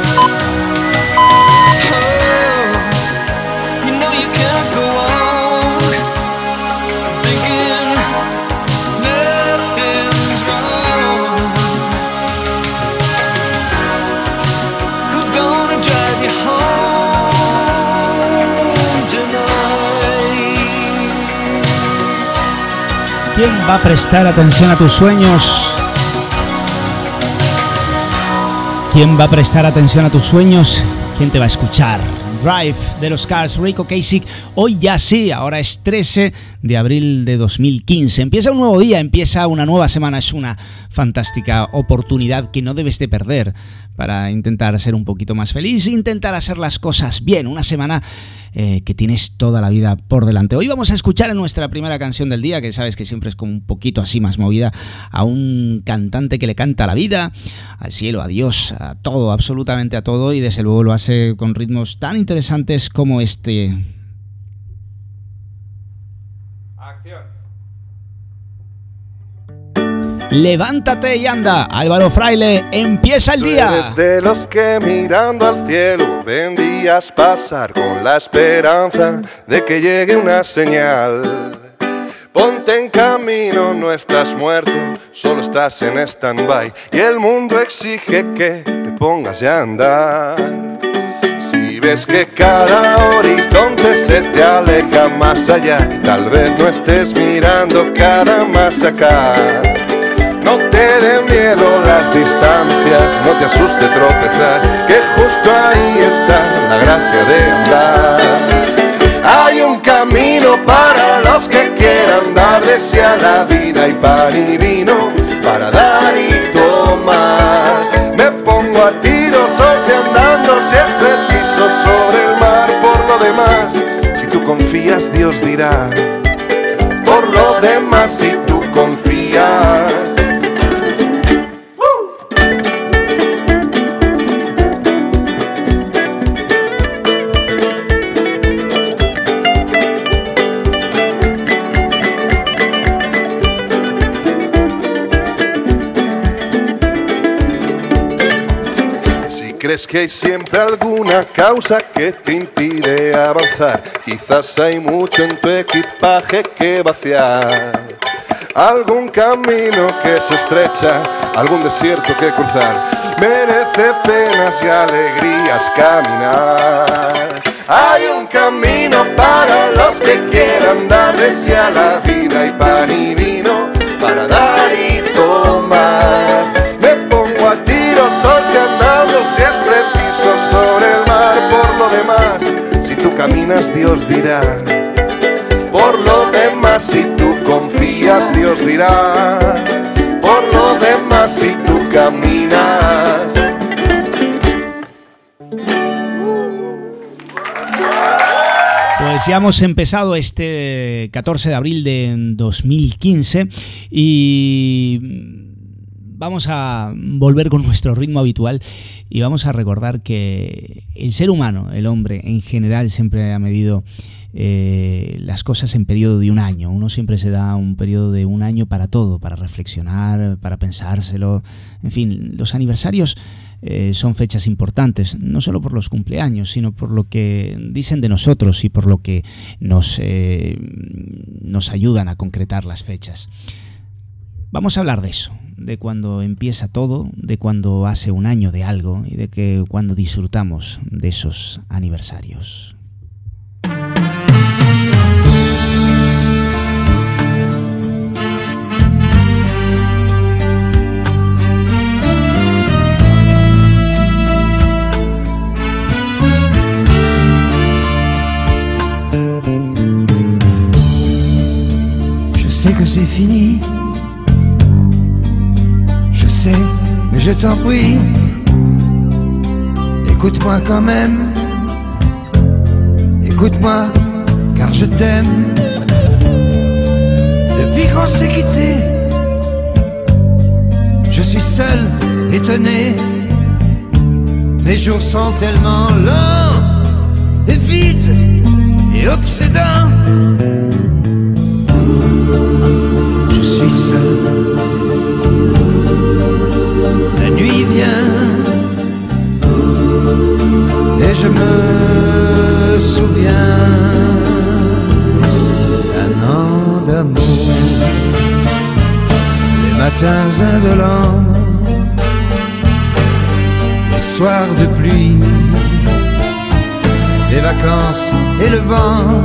Oh, you know you can't go on thinking nothing's wrong. Who's gonna drive you home tonight? ¿Quién va a prestar atención a tus sueños? ¿Quién va a prestar atención a tus sueños? ¿Quién te va a escuchar? Drive de los Cars, Rico Ocasek. Hoy ya sí, ahora es trece de abril de dos mil quince. Empieza un nuevo día, empieza una nueva semana. Es una fantástica oportunidad que no debes de perder para intentar ser un poquito más feliz, intentar hacer las cosas bien. Una semana eh, que tienes toda la vida por delante. Hoy vamos a escuchar en nuestra primera canción del día, que sabes que siempre es como un poquito así más movida, a un cantante que le canta a la vida, al cielo, a Dios, a todo, absolutamente a todo, y desde luego lo hace con ritmos tan interesantes como este. Acción. Levántate y anda, Álvaro Fraile, empieza el Tú día. eres de los que mirando al cielo ven días pasar con la esperanza de que llegue una señal. Ponte en camino, no estás muerto, solo estás en stand-by y el mundo exige que te pongas ya a andar. Si ves que cada horizonte se te aleja más allá, tal vez no estés mirando cada más acá. No te den miedo las distancias, no te asuste tropezar, que justo ahí está la gracia de andar. Hay un camino para los que quieran darle sí a la vida y pan y vino para dar y tomar. Me pongo a tiro, soy andando si es preciso sobre el mar. Por lo demás, si tú confías, Dios dirá. Por lo demás, si tú confías. ¿Crees que hay siempre alguna causa que te impide avanzar? Quizás hay mucho en tu equipaje que vaciar. Algún camino que se estrecha, algún desierto que cruzar. Merece penas y alegrías caminar. Hay un camino para los que quieran darles a la vida y pan y vino para dar y tomar. Me pongo a tiro surfeando si es preciso sobre el mar. Por lo demás, si tú caminas, Dios dirá. Por lo demás, si tú confías, Dios dirá. Por lo demás, si tú caminas. Pues ya hemos empezado este catorce de abril de dos mil quince y vamos a volver con nuestro ritmo habitual y vamos a recordar que el ser humano, el hombre en general, siempre ha medido eh, las cosas en periodo de un año. Uno siempre se da un periodo de un año para todo, para reflexionar, para pensárselo. En fin, los aniversarios Eh, son fechas importantes, no solo por los cumpleaños, sino por lo que dicen de nosotros y por lo que nos, eh, nos ayudan a concretar las fechas. Vamos a hablar de eso, de cuando empieza todo, de cuando hace un año de algo y de que cuando disfrutamos de esos aniversarios. Je sais que c'est fini, je sais, mais je t'en prie, écoute-moi quand même, écoute-moi car je t'aime. Depuis qu'on s'est quitté, je suis seul, étonné, mes jours sont tellement lents et vides et obsédants. Je suis seul, la nuit vient et je me souviens d'un an d'amour, les matins indolents, les soirs de pluie, les vacances et le vent.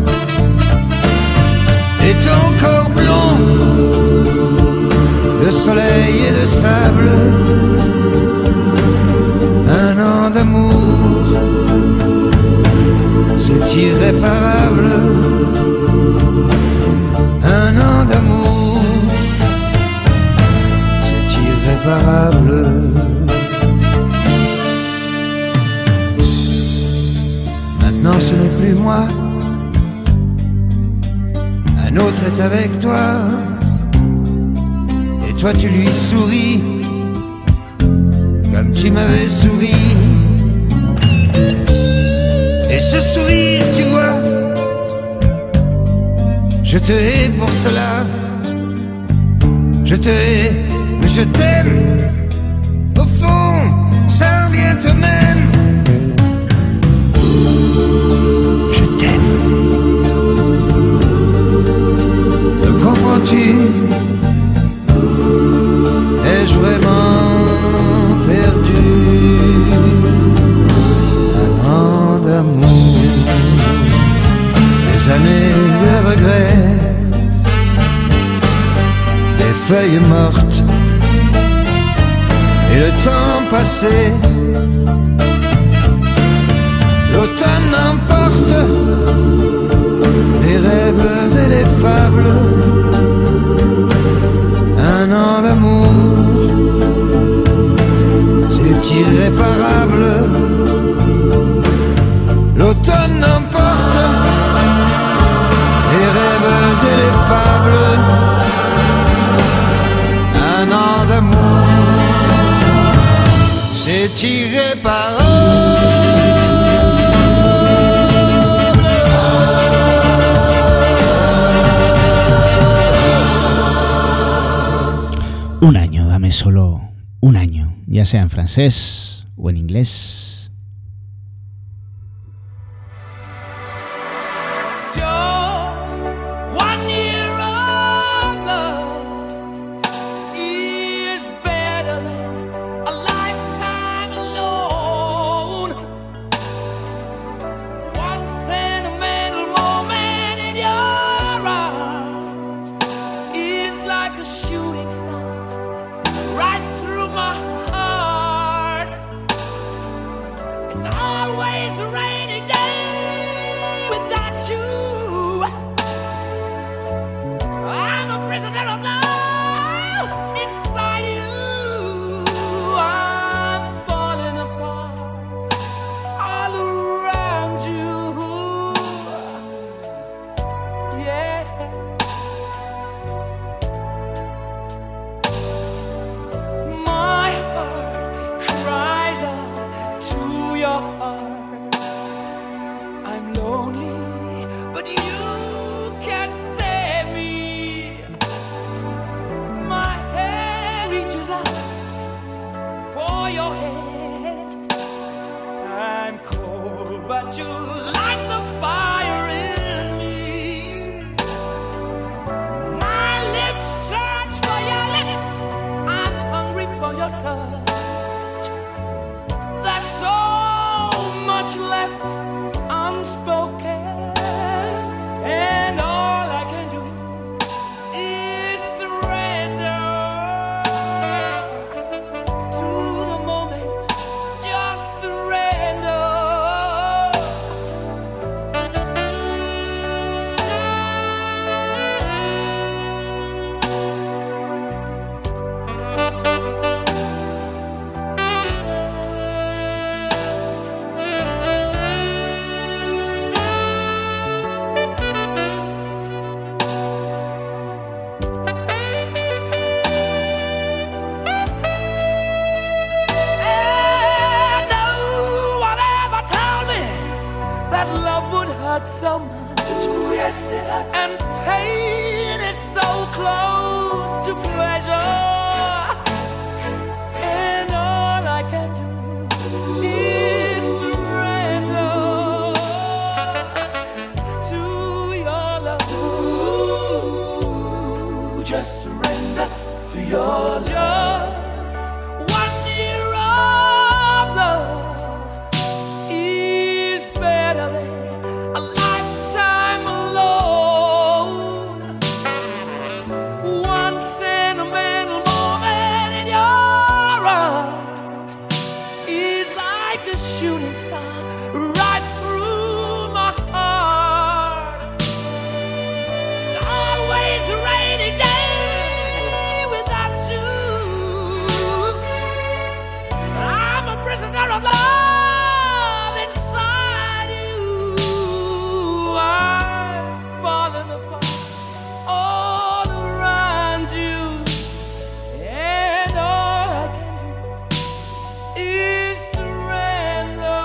Et ton corps blond de soleil et de sable, un an d'amour, c'est irréparable. Un an d'amour, c'est irréparable. Maintenant ce n'est plus moi, un autre est avec toi, et toi tu lui souris, comme tu m'avais souri. Et ce sourire, tu vois, je te hais pour cela. Je te hais, mais je t'aime. Au fond, ça vient tout de même. Je t'aime. Comprends-tu? Ai-je vraiment perdu un an d'amour, des années de regrets, des feuilles mortes et le temps passé? L'automne emporte les rêves et les fables. Un an d'amour, c'est irréparable. L'automne emporte les rêves et les fables. Un an d'amour, c'est irréparable. Un año, dame solo un año, ya sea en francés o en inglés. Just one year of love is better than a lifetime alone. One sentimental moment in your arms is like a shooting star right through my heart. It's always a rainy day without you. I'm a prisoner of love inside you. I'm falling apart all around you. Yeah. My heart cries out to your heart. I'm lonely, but you can save me. My hand reaches out for your hand. I'm cold, but you light the fire in me. My lips search for your lips. I'm hungry for your touch. There's so much left unspoken, and all I can do is surrender to the moment. Just surrender. And no one ever told me that love would hurt so much. Yes, it hurts. And pain is so close to pleasure. And all I can do is surrender to your love. Just surrender to your love. Just one year of love is better than a lifetime alone. One sentimental moment in your arms is like a shooting star right through my heart. It's always a rainy day without you. I'm a prisoner of love inside you. I'm falling apart all around you, and all I can do is surrender.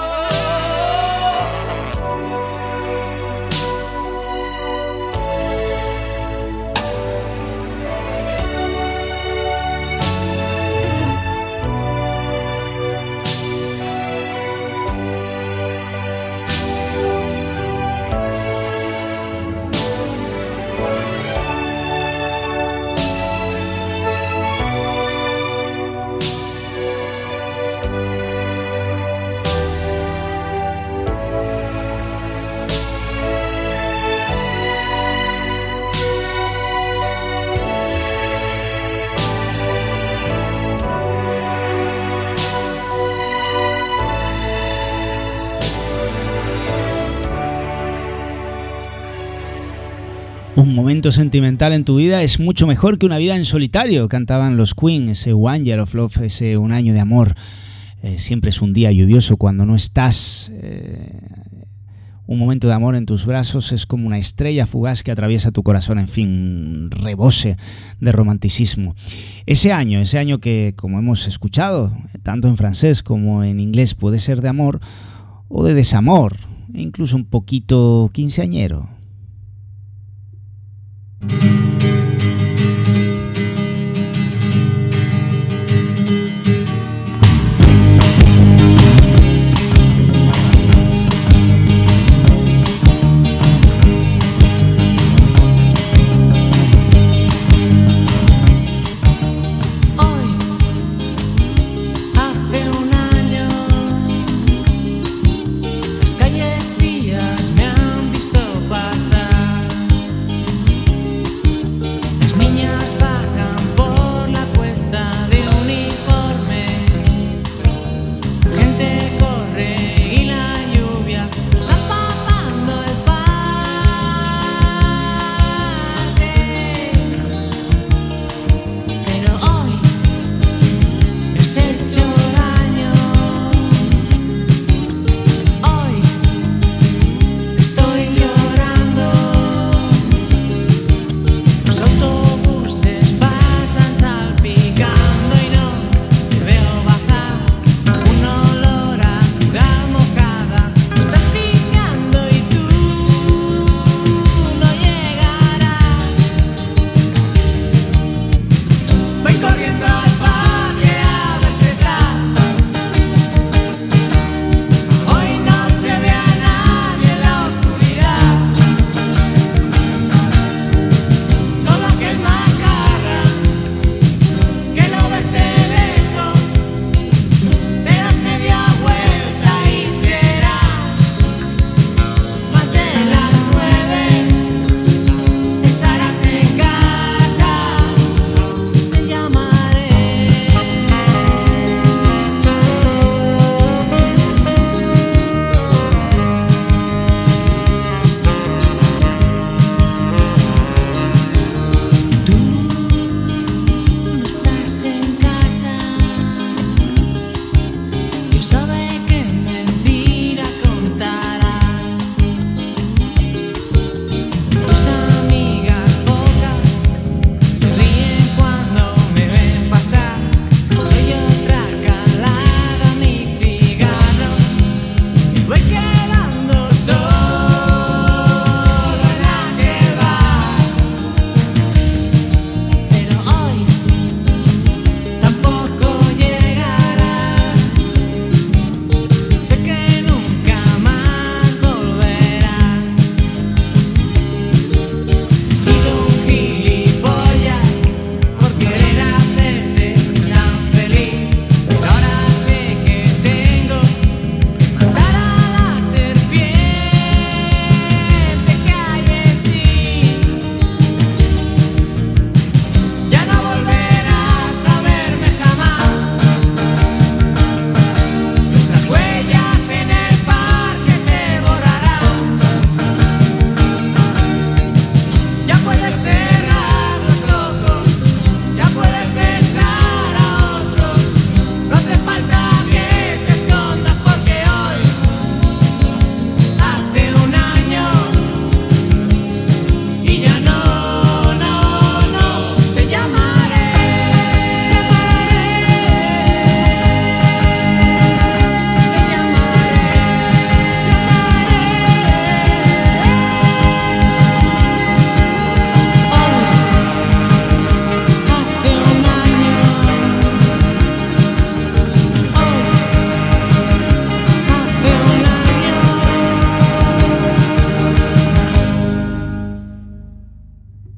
Un momento sentimental en tu vida es mucho mejor que una vida en solitario, cantaban los Queen, ese One Year of Love, ese Un año de amor. Eh, siempre es un día lluvioso cuando no estás. Eh, un momento de amor en tus brazos es como una estrella fugaz que atraviesa tu corazón, en fin, rebose de romanticismo. Ese año, ese año que, como hemos escuchado, tanto en francés como en inglés, puede ser de amor o de desamor, e incluso un poquito quinceañero.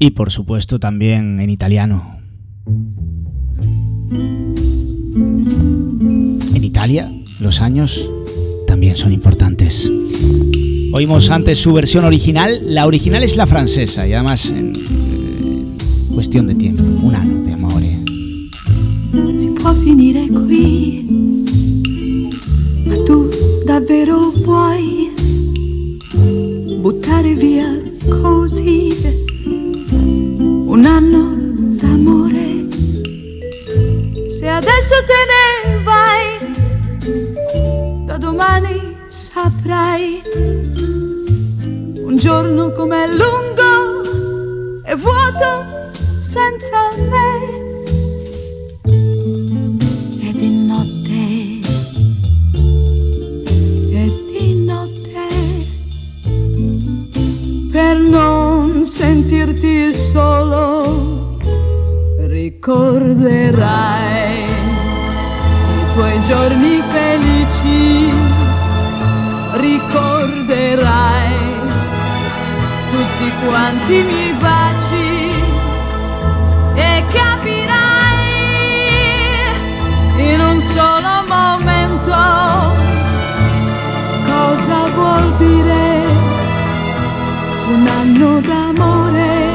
y por supuesto también en italiano. En Italia los años también son importantes. Oímos antes su versión original. La original es la francesa y además en eh, cuestión de tiempo, un anno de amore. Si può finire qui, ma tu davvero vuoi buttare via così un anno d'amore? Se adesso te ne vai, da domani saprai un giorno com'è lungo e vuoto senza me. E di notte, e di notte, per non sentirti solo, ricorderai i tuoi giorni felici, ricorderai tutti quanti i miei baci e capirai in un solo momento cosa vuol dire un anno d'amore,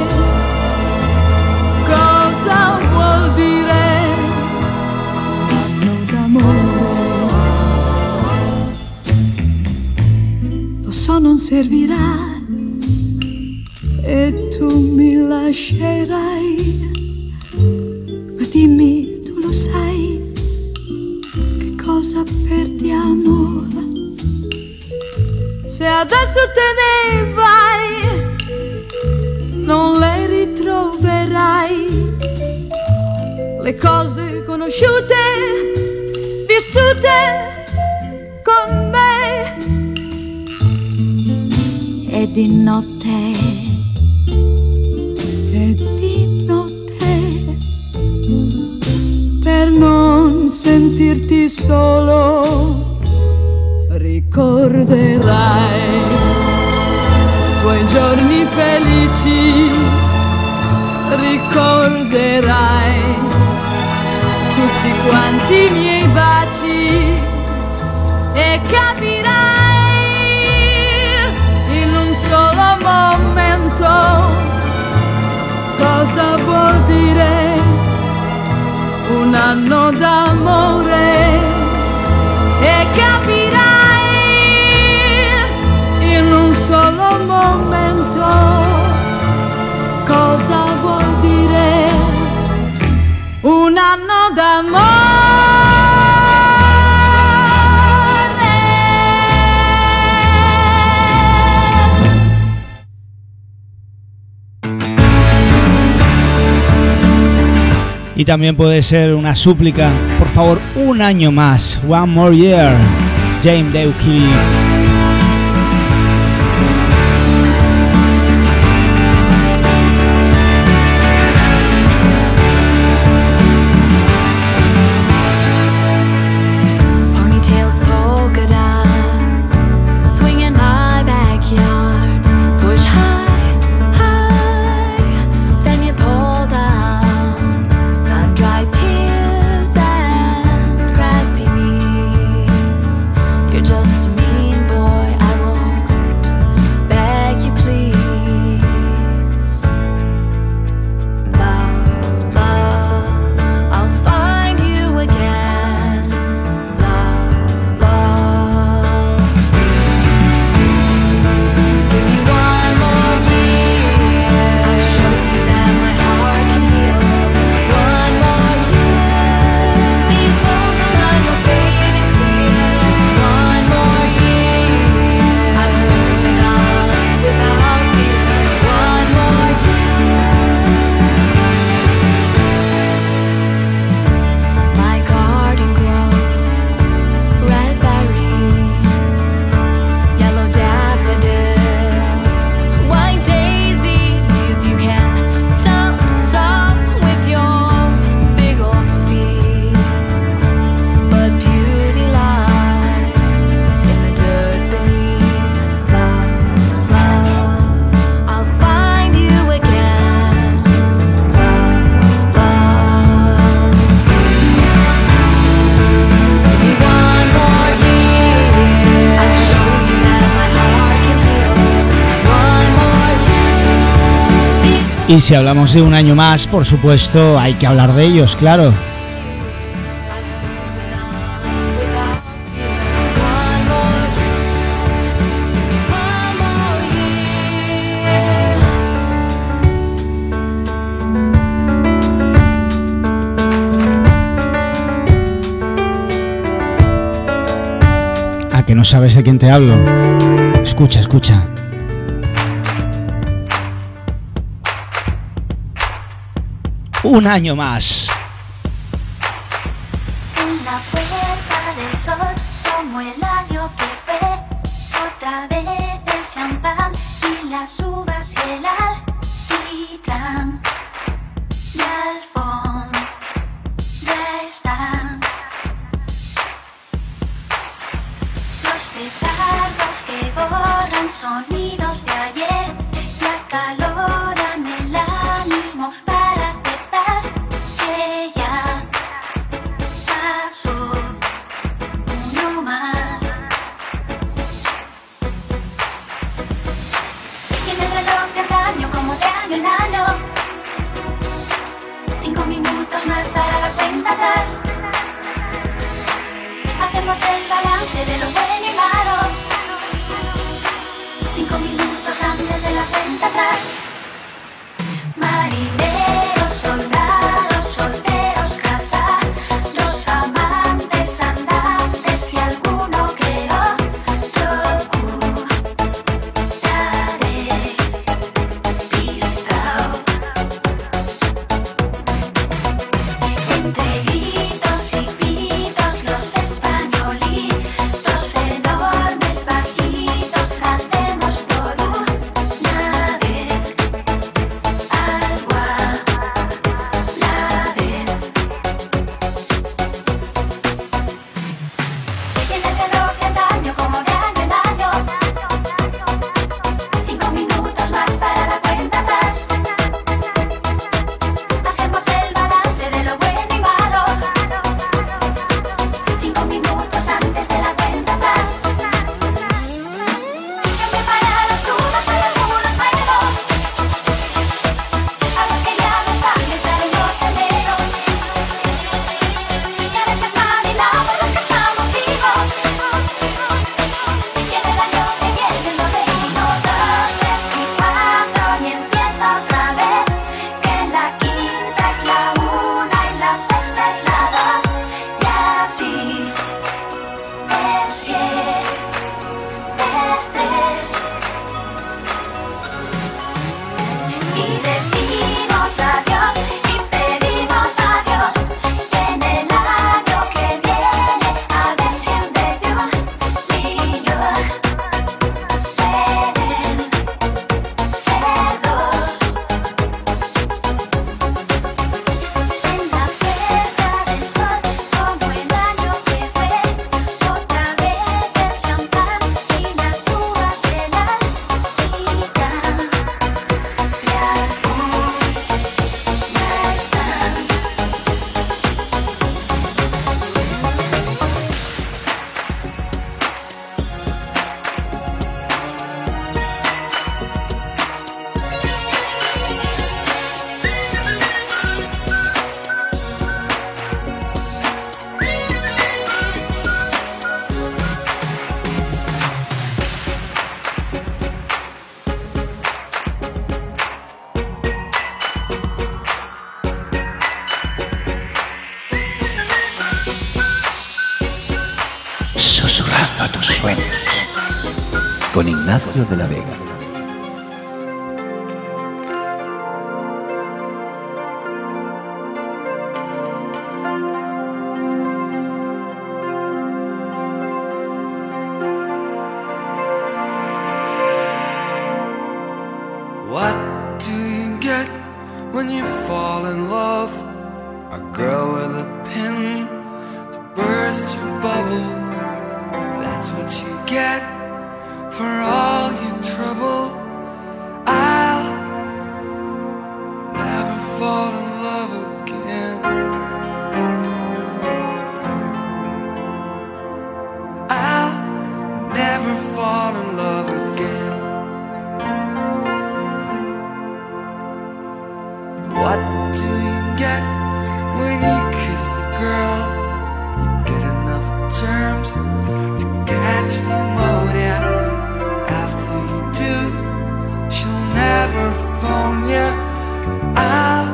cosa vuol dire un anno d'amore. Lo so non servirà e tu mi lascerai, ma dimmi, tu lo sai, che cosa perdiamo? Se adesso te ne vai, non le ritroverai, le cose conosciute, vissute con me. E di notte, e di notte, per non sentirti solo, ricorderai i tuoi giorni felici, ricorderai tutti quanti i miei baci e capirai in un solo momento cosa vuol dire un anno d'amore e capirai in un solo momento cosa vuol dire un anno d'amore. Y también puede ser una súplica, por favor, un año más. One more year. James Deuki. Just me Y si hablamos de un año más, por supuesto, hay que hablar de ellos, claro. ¿A que no sabes de quién te hablo? Escucha, escucha. Un año más. En la puerta del sol, como el año que fue, otra vez el champán y las uvas y el alquitrán. Y al fondo están los petardos que borran sonidos de ayer y acaloran el ánimo para aceptar que ya pasó uno más. Tiene el reloj de antaño como de año en año. Cinco minutos más para la cuenta atrás. Hacemos el balance de lo bueno y malo. Cinco minutos antes de la cuenta atrás. Marineros, soldados, solteros, casados, amantes, andantes y alguno que otro curaré despistado. Entre gritos y pitos, los españolitos enormes, bajitos, hacemos por una vez algo a la vez. Tiene el reloj de antaño como de año en año. Cinco minutos más para la cuenta atrás. Hacemos el balance de lo bueno y malo. Cinco minutos antes de la cuenta atrás. Yo me para las uvas hay algunos nuevos. A los que ya no están echaré los teneros. Y a veces marinamos los que estamos vivos. Y en el año que viene lo de uno, dos, tres y cuatro y empieza otra vez. Que la quinta es la una y la sexta es la dos. Y así el siete es tres. Y decimos adiós y pedimos adiós. Y en el año que viene a ver si en vez de un millón pueden ser dos. En la puerta del sol, como el año que fue, otra vez el champán y las uvas del alquitrán. Y al fondo están. Susurrando a tus sueños con Ignacio de la Vega. What do you get when you fall in love? A girl with a pin to burst your bubble. That's what you get for all your trouble. I'll never fall in love again. I'll never fall in love again. When you kiss a girl, you get enough germs to catch pneumonia. After you do, she'll never phone you. I'll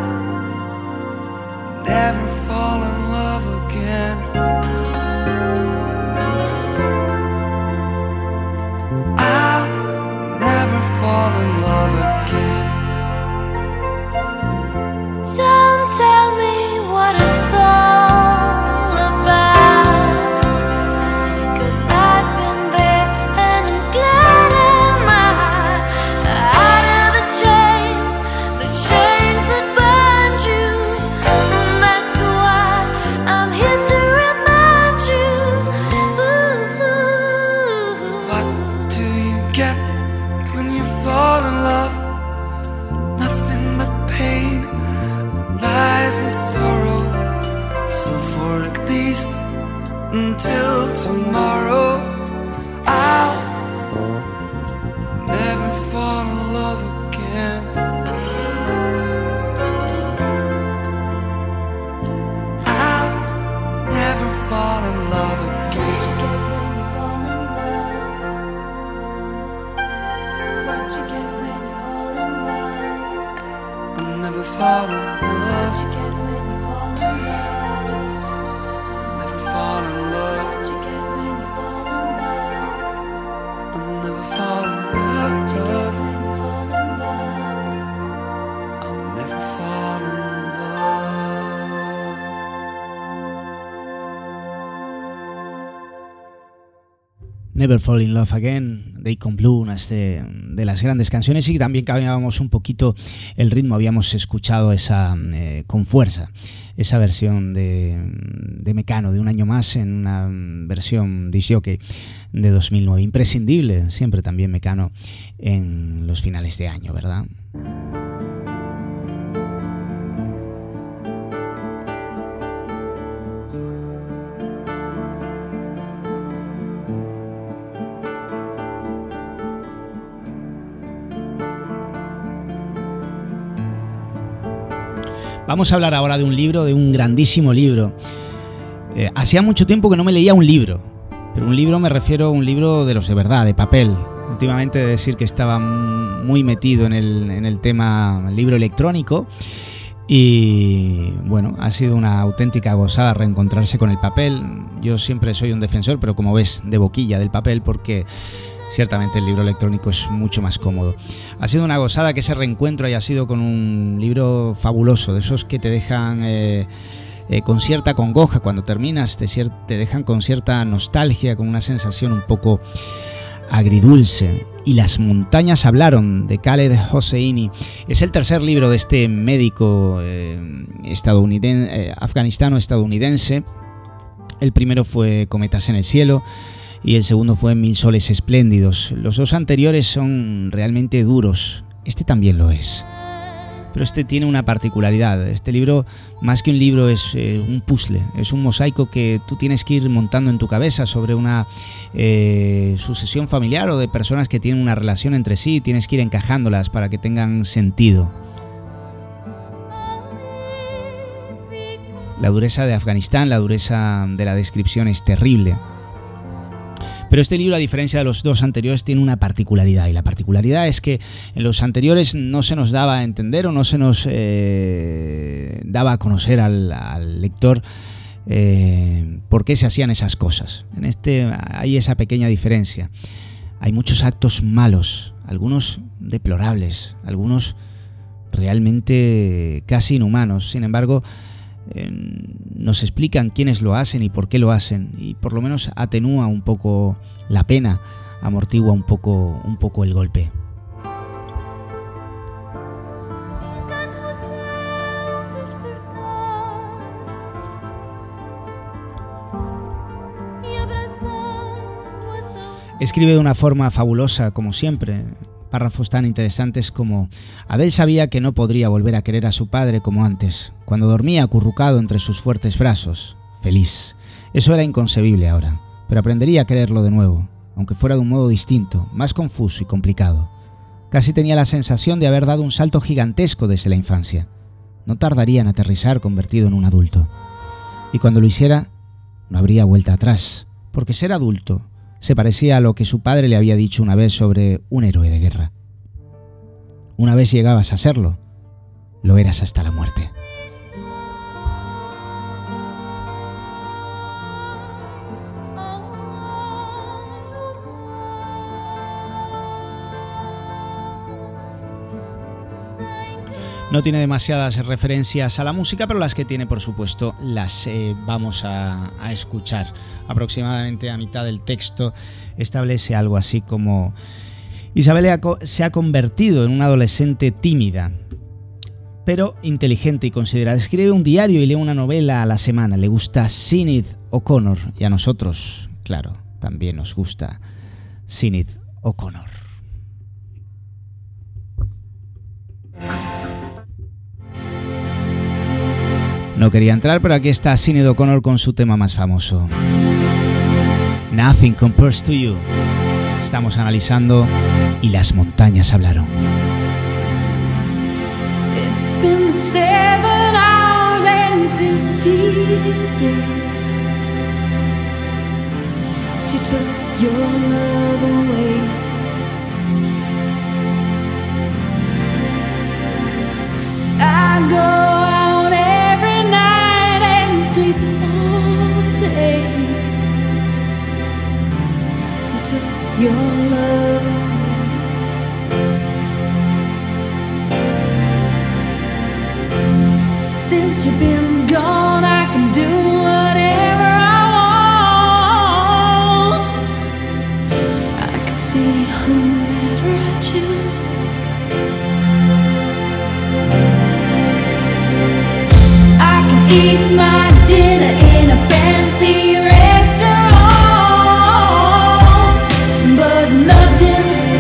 never fall in love again. I'll never fall in love again. Don't tell me what it's all about, 'cause I've been there and I'm glad I'm out, out of the chains, the chains that bind you, and that's why I'm here to remind you. Ooh. What do you get when you fall in love? Nothing but pain, lies and sorrow. So for at least until tomorrow, I'll never fall in love again. I'll never fall in love again. What you get when you fall in love? What you get when you fall in love? I'll never fall in What love. you get when you fall in love? Never fall in love. What you get when you fall in love? I'll never fall in What you get love. when you fall in love? I'll never fall in love. Never Fall in Love Again, de Icon Blue, una de, de las grandes canciones, y también cambiábamos un poquito el ritmo, habíamos escuchado esa eh, con fuerza, esa versión de, de Mecano, de Un año más, en una versión disc jockey de dos mil nueve, imprescindible, siempre también Mecano en los finales de año, ¿verdad? Vamos a hablar ahora de un libro, de un grandísimo libro. Eh, hacía mucho tiempo que no me leía un libro, pero un libro me refiero a un libro de los de verdad, de papel. Últimamente he de decir que estaba muy metido en el, en el tema libro electrónico y bueno, ha sido una auténtica gozada reencontrarse con el papel. Yo siempre soy un defensor, pero como ves, de boquilla del papel, porque ciertamente el libro electrónico es mucho más cómodo. Ha sido una gozada que ese reencuentro haya sido con un libro fabuloso, de esos que te dejan eh, eh, con cierta congoja cuando terminas, te, te dejan con cierta nostalgia, con una sensación un poco agridulce. Y las montañas hablaron, de Khaled Hosseini. Es el tercer libro de este médico eh, estadounidense, eh, afganistano-estadounidense. El primero fue Cometas en el cielo y el segundo fue Mil soles espléndidos. Los dos anteriores son realmente duros. Este también lo es. Pero este tiene una particularidad. Este libro, más que un libro, es eh, un puzzle. Es un mosaico que tú tienes que ir montando en tu cabeza sobre una eh, sucesión familiar o de personas que tienen una relación entre sí. Tienes que ir encajándolas para que tengan sentido. La dureza de Afganistán, la dureza de la descripción es terrible. Pero este libro, a diferencia de los dos anteriores, tiene una particularidad. Y la particularidad es que en los anteriores no se nos daba a entender o no se nos eh, daba a conocer al, al lector eh, por qué se hacían esas cosas. En este hay esa pequeña diferencia. Hay muchos actos malos, algunos deplorables, algunos realmente casi inhumanos. Sin embargo, Eh, nos explican quiénes lo hacen y por qué lo hacen, y por lo menos atenúa un poco la pena, amortigua un poco, un poco el golpe. Escribe de una forma fabulosa, como siempre. Párrafos tan interesantes como: Adele sabía que no podría volver a querer a su padre como antes, cuando dormía acurrucado entre sus fuertes brazos, feliz. Eso era inconcebible ahora, pero aprendería a quererlo de nuevo, aunque fuera de un modo distinto, más confuso y complicado. Casi tenía la sensación de haber dado un salto gigantesco desde la infancia. no tardaría en aterrizar convertido en un adulto. Y cuando lo hiciera, no habría vuelta atrás, porque ser adulto se parecía a lo que su padre le había dicho una vez sobre un héroe de guerra. Una vez llegabas a serlo, lo eras hasta la muerte. No tiene demasiadas referencias a la música, pero las que tiene, por supuesto, las eh, vamos a, a escuchar. Aproximadamente a mitad del texto establece algo así como: Isabel se ha convertido en una adolescente tímida, pero inteligente y considerada. Escribe un diario y lee una novela a la semana. Le gusta Sinéad O'Connor, y a nosotros, claro, también nos gusta Sinéad O'Connor. No quería entrar, pero aquí está Sinéad O'Connor con su tema más famoso, Nothing Compares to You. Estamos analizando Y las montañas hablaron. It's been seven hours and fifteen days since you took your love away. I go out every night and sleep all day since you took your love away. Since you've been gone, I can do whatever I want. I can see whomever I choose. I can eat my dinner in a fancy restaurant, but nothing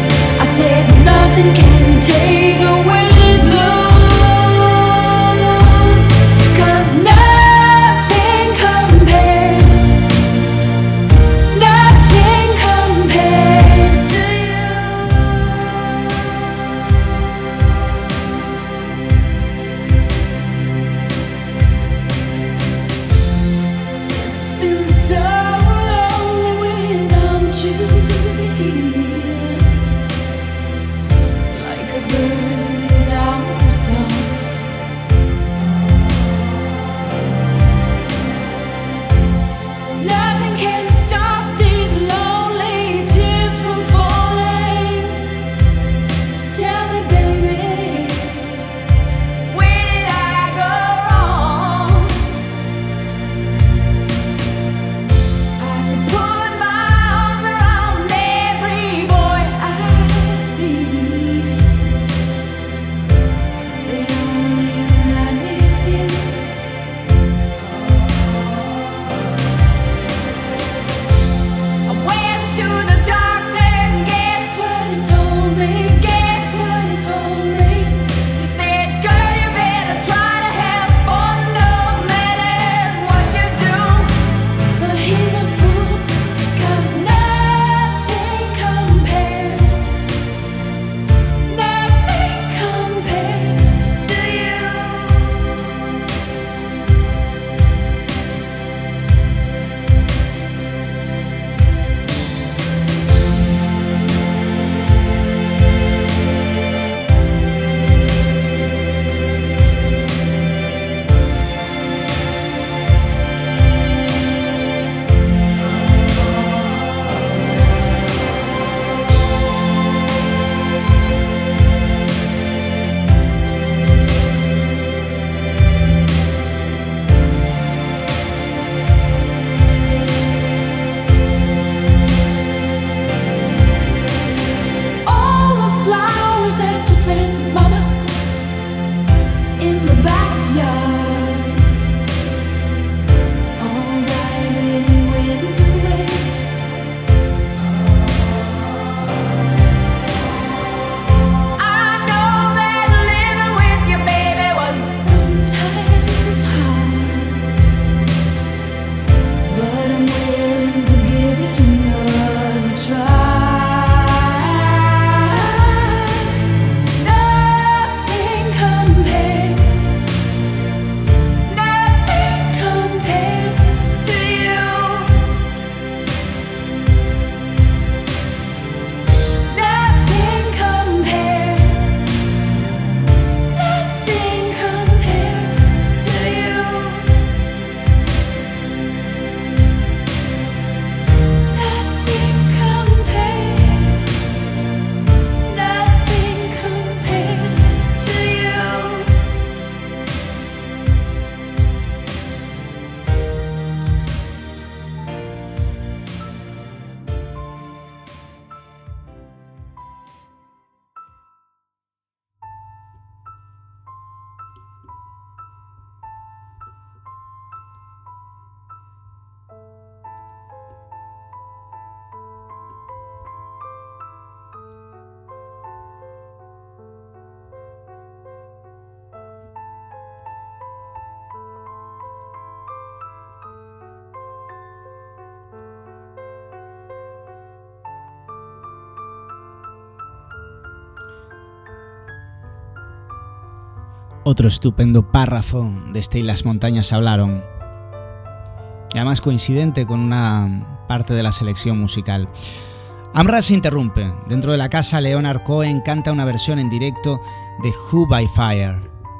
Otro estupendo párrafo de este Y las montañas hablaron. Y además coincidente con una parte de la selección musical. Amra se interrumpe. Dentro de la casa, Leonard Cohen canta una versión en directo de Who by Fire.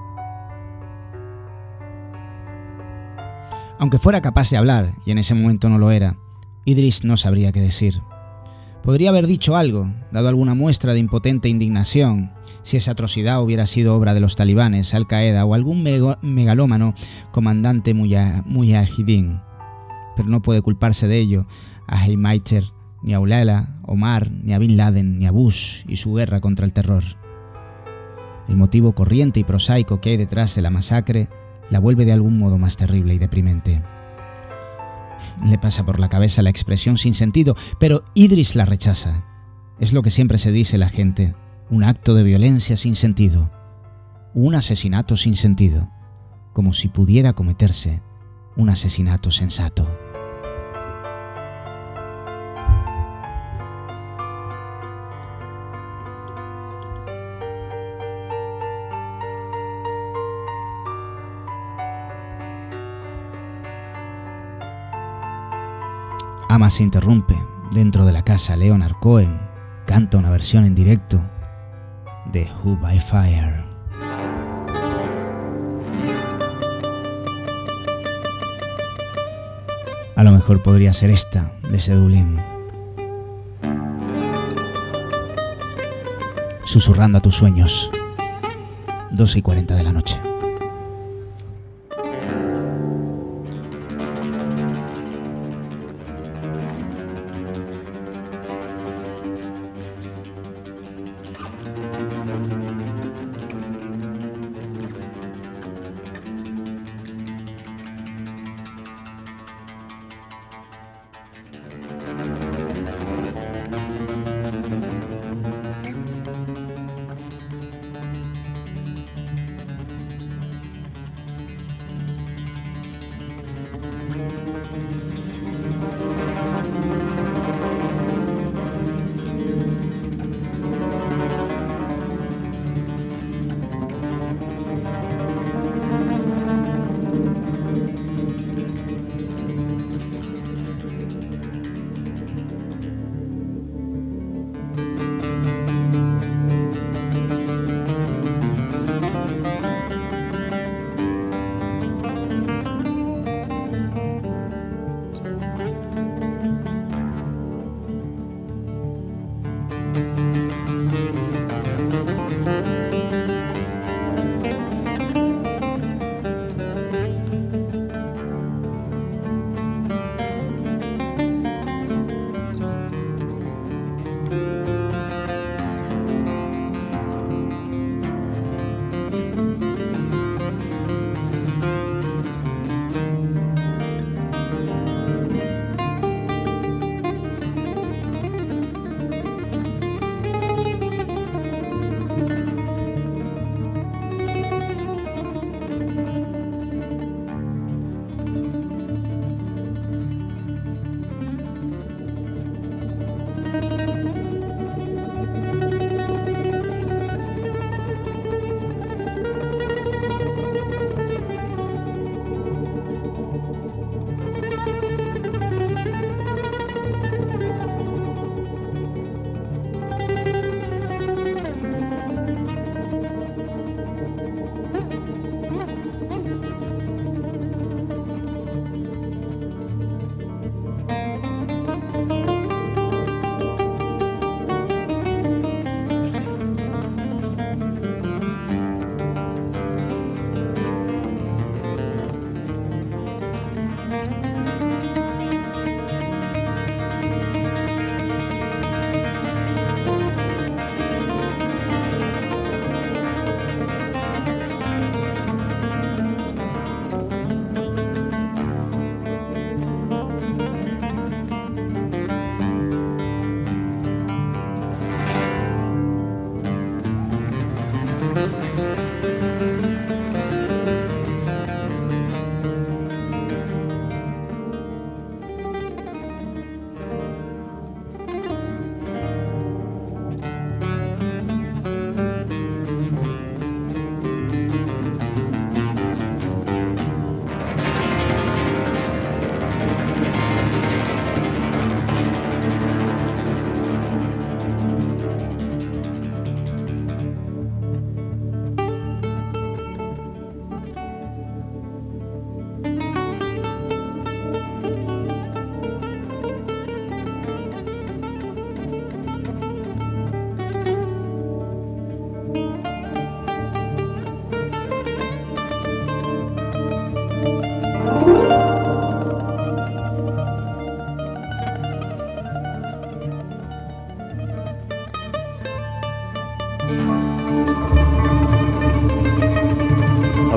Aunque fuera capaz de hablar, y en ese momento no lo era, Idris no sabría qué decir. Podría haber dicho algo, dado alguna muestra de impotente indignación, si esa atrocidad hubiera sido obra de los talibanes, Al-Qaeda o algún megalómano comandante mujahidín. Pero no puede culparse de ello a Haymaiter, ni a Ulala, Omar, ni a Bin Laden, ni a Bush y su guerra contra el terror. El motivo corriente y prosaico que hay detrás de la masacre la vuelve de algún modo más terrible y deprimente. Le pasa por la cabeza la expresión sin sentido, pero Idris la rechaza. Es lo que siempre se dice la gente, un acto de violencia sin sentido, un asesinato sin sentido, como si pudiera cometerse un asesinato sensato. Ama se interrumpe. Dentro de la casa, Leonard Cohen canta una versión en directo de Who by Fire. A lo mejor podría ser esta, desde Dublín. Susurrando a tus sueños. doce y cuarenta de la noche.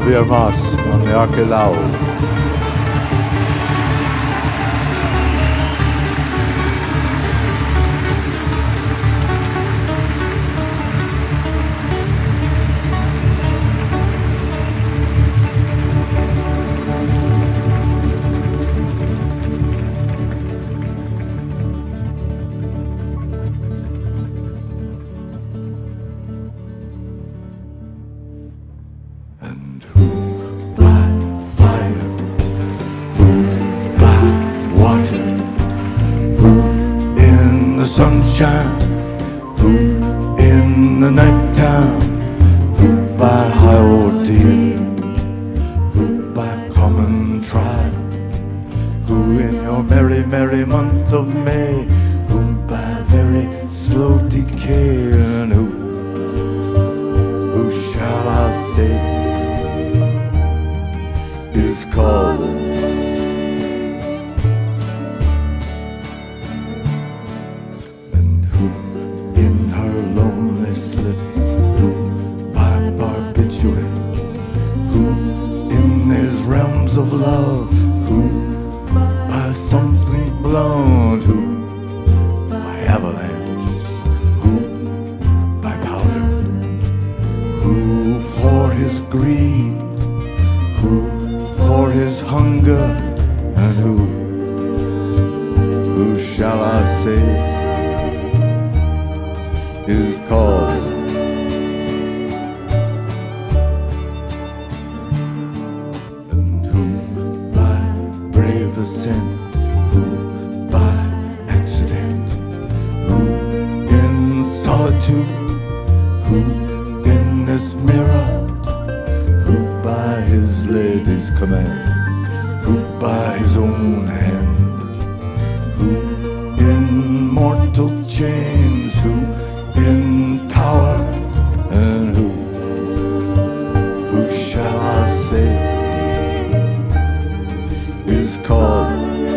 Viermas on the Arquelao. Sunshine, who in the nighttime, who by high ordeal, who by common trial, who in your merry, merry month of May, who by very slow decay, and who, who shall I say, is called of love, who by something blown, who by avalanches, who by powder, who for his greed, who for his hunger, and who, who shall I say, is called command, who by his own hand, who in mortal chains, who in power, and who, who shall I say, is called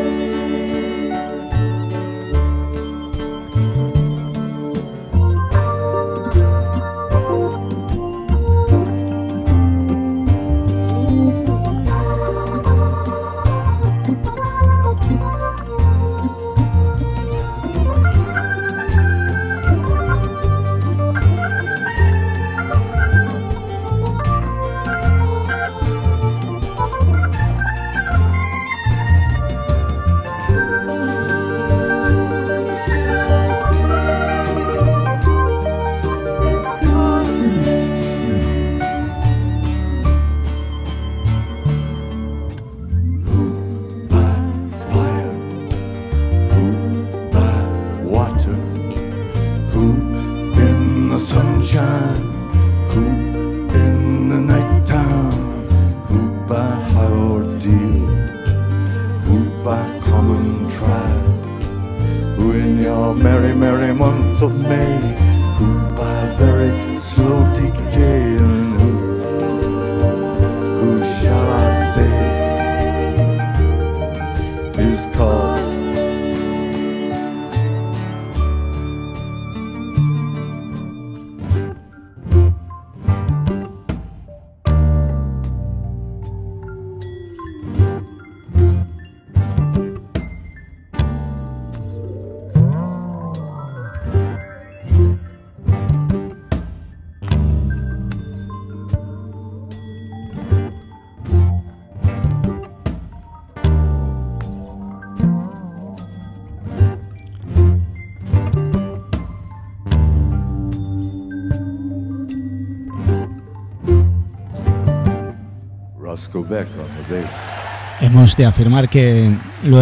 Hemos de afirmar que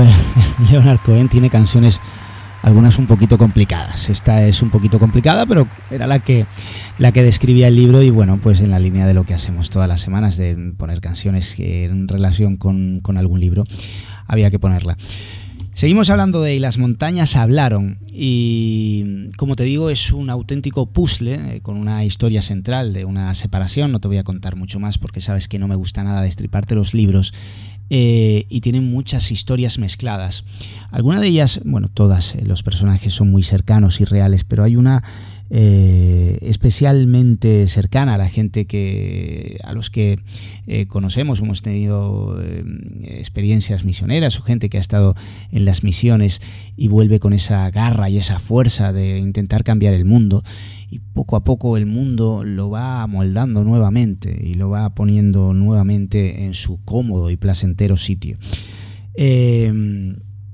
Leonard Cohen tiene canciones, algunas un poquito complicadas. Esta es un poquito complicada, pero era la que, la que describía el libro y bueno, pues en la línea de lo que hacemos todas las semanas, de poner canciones en relación con, con algún libro, había que ponerla. Seguimos hablando de Y las montañas hablaron y, como te digo, es un auténtico puzzle eh, con una historia central de una separación. No te voy a contar mucho más porque sabes que no me gusta nada destriparte los libros eh, y tienen muchas historias mezcladas. Algunas de ellas, bueno, todas, eh, los personajes son muy cercanos y reales, pero hay una eh, especialmente cercana a la gente que a los que eh, conocemos, hemos tenido eh, experiencias misioneras o gente que ha estado en las misiones y vuelve con esa garra y esa fuerza de intentar cambiar el mundo, y poco a poco el mundo lo va amoldando nuevamente y lo va poniendo nuevamente en su cómodo y placentero sitio. Eh,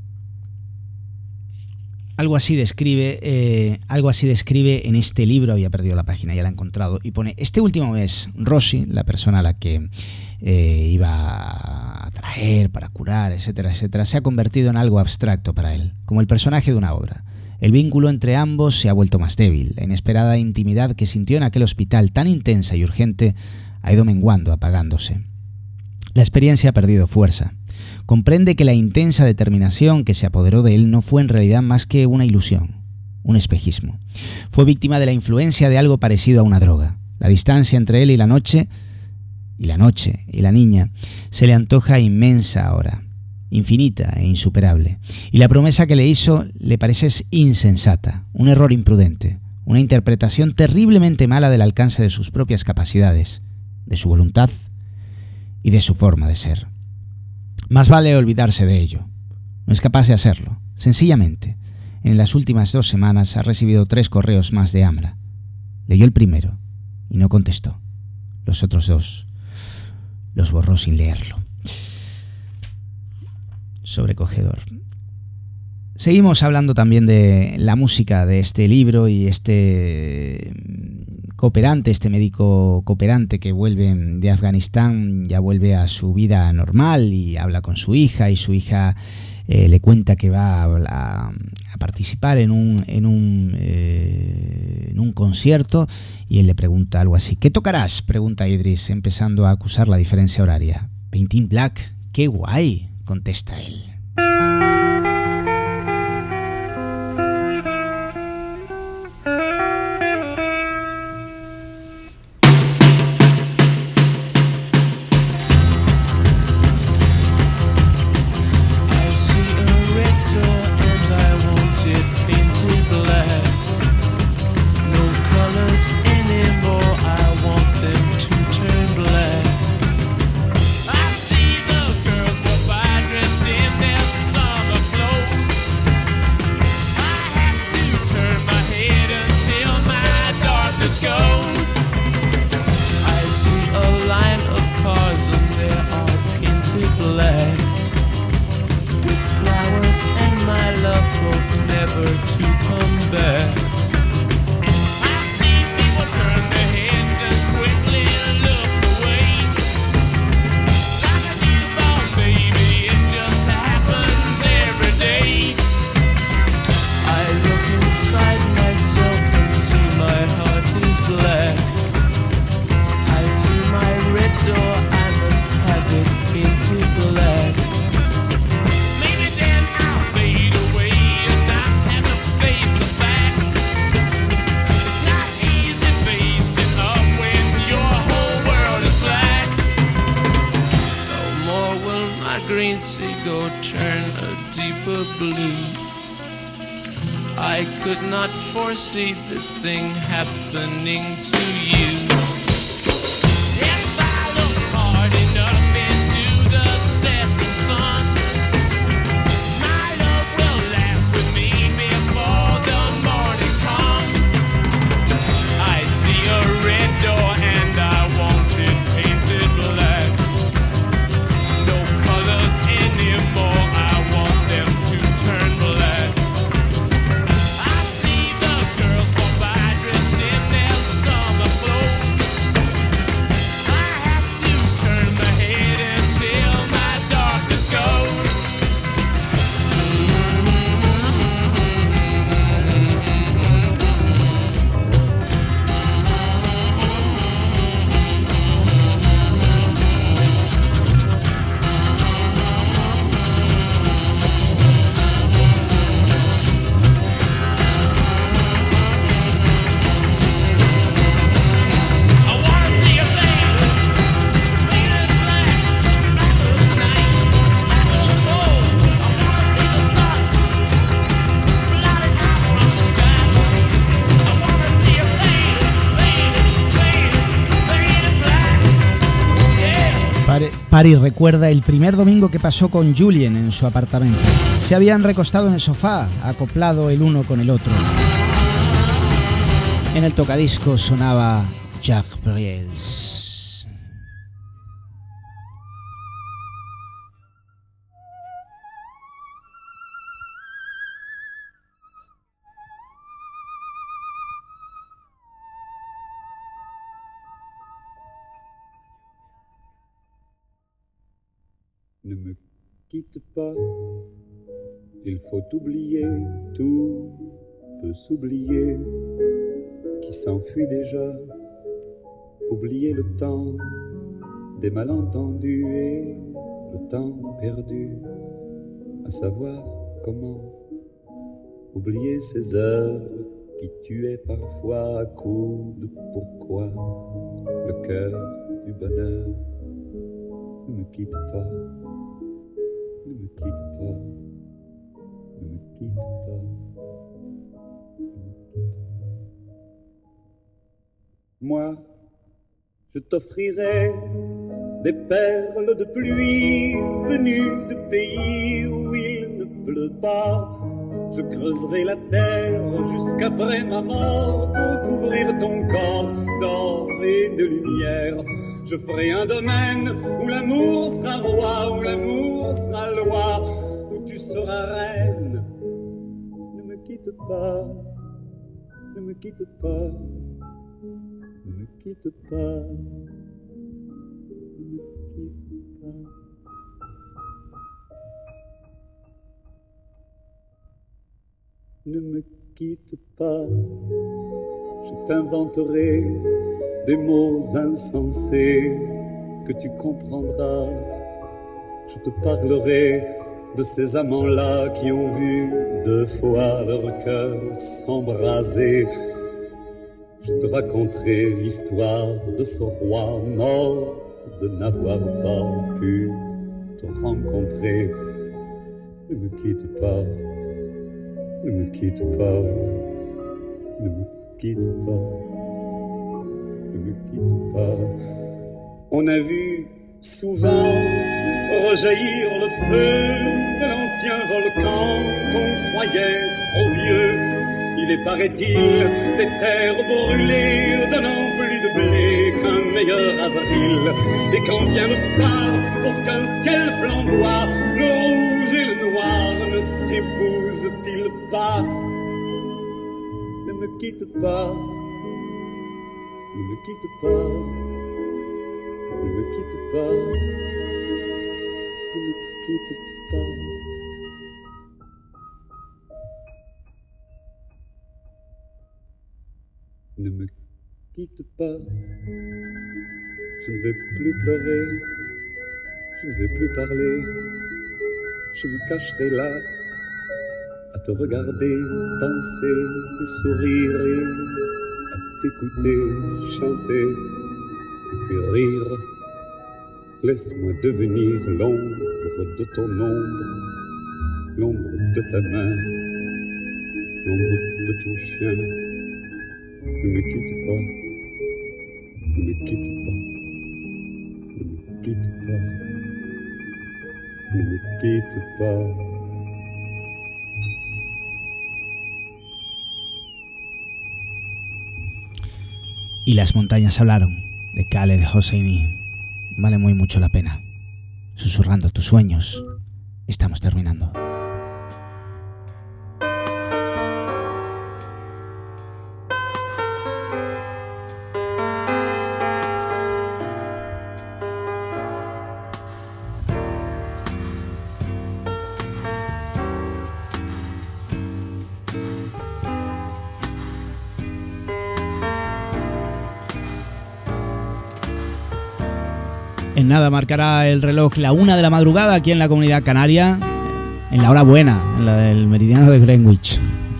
Algo así describe, eh, algo así describe en este libro, había perdido la página, ya la he encontrado, y pone: este último mes, Rosy, la persona a la que eh, iba a traer para curar, etcétera, etcétera, se ha convertido en algo abstracto para él, como el personaje de una obra. El vínculo entre ambos se ha vuelto más débil. La inesperada intimidad que sintió en aquel hospital tan intensa y urgente ha ido menguando, apagándose. La experiencia ha perdido fuerza. Comprende que la intensa determinación que se apoderó de él no fue en realidad más que una ilusión, un espejismo. Fue víctima de la influencia de algo parecido a una droga. La distancia entre él y la noche, y la noche y la niña, se le antoja inmensa ahora, infinita e insuperable. Y la promesa que le hizo le parece insensata, un error imprudente, una interpretación terriblemente mala del alcance de sus propias capacidades, de su voluntad y de su forma de ser. Más vale olvidarse de ello. No es capaz de hacerlo. Sencillamente, en las últimas dos semanas ha recibido tres correos más de Amra. Leyó el primero y no contestó. Los otros dos los borró sin leerlo. Sobrecogedor. Seguimos hablando también de la música de este libro y este cooperante, este médico cooperante que vuelve de Afganistán, ya vuelve a su vida normal y habla con su hija, y su hija eh, le cuenta que va a, a, a participar en un, en, un, eh, en un concierto, y él le pregunta algo así: ¿qué tocarás?, pregunta Idris, empezando a acusar la diferencia horaria. Painting Black, qué guay, contesta él. See this thing happening to you. If I look hard enough into the setting sun, my love will laugh with me before the morning comes. I see a red door and I want it painted black. No colors anymore, I want them to turn black. Girls walk by dressed in their summer clothes. Paris recuerda el primer domingo que pasó con Julien en su apartamento. Se habían recostado en el sofá, acoplado el uno con el otro. En el tocadiscos sonaba Jacques Brel. Ne me quitte pas, il faut oublier, tout peut s'oublier, qui s'enfuit déjà, oublier le temps des malentendus et le temps perdu, à savoir comment oublier ces heures qui tuaient parfois à coups de pourquoi le cœur du bonheur. Ne me quitte pas. Ne me quitte pas, ne me quitte pas, ne me quitte pas. Moi, je t'offrirai des perles de pluie venues de pays où il ne pleut pas. Je creuserai la terre jusqu'après ma mort pour couvrir ton corps d'or et de lumière. Je ferai un domaine où l'amour sera roi, où l'amour sera loi, où tu seras reine. Ne me quitte pas, ne me quitte pas, ne me quitte pas, ne me quitte pas. Ne me quitte pas, je t'inventerai des mots insensés que tu comprendras. Je te parlerai de ces amants-là qui ont vu deux fois leur cœur s'embraser. Je te raconterai l'histoire de ce roi mort de n'avoir pas pu te rencontrer. Ne me quitte pas, ne me quitte pas, ne me quitte pas. Ne me quitte pas. On a vu souvent rejaillir le feu de l'ancien volcan qu'on croyait trop vieux. Il est, paraît-il, des terres brûlées donnant plus de blé qu'un meilleur avril. Et quand vient le soir, pour qu'un ciel flamboie, le rouge et le noir ne s'épousent-ils pas? Ne me quitte pas. Ne me quitte pas, ne me quitte pas, ne me quitte pas. Ne me quitte pas, je ne vais plus pleurer, je ne vais plus parler, je me cacherai là, à te regarder, danser et sourire et t'écouter, chanter et puis rire. Laisse-moi devenir l'ombre de ton ombre, l'ombre de ta main, l'ombre de ton chien. Ne me quitte pas, ne me quitte pas, ne me quitte pas, ne me quitte pas. Y las montañas hablaron, de Khaled Hosseini. Vale muy mucho la pena. Susurrando tus sueños. Estamos terminando. En nada marcará el reloj la una de la madrugada aquí en la Comunidad Canaria, en la hora buena, en la del meridiano de Greenwich.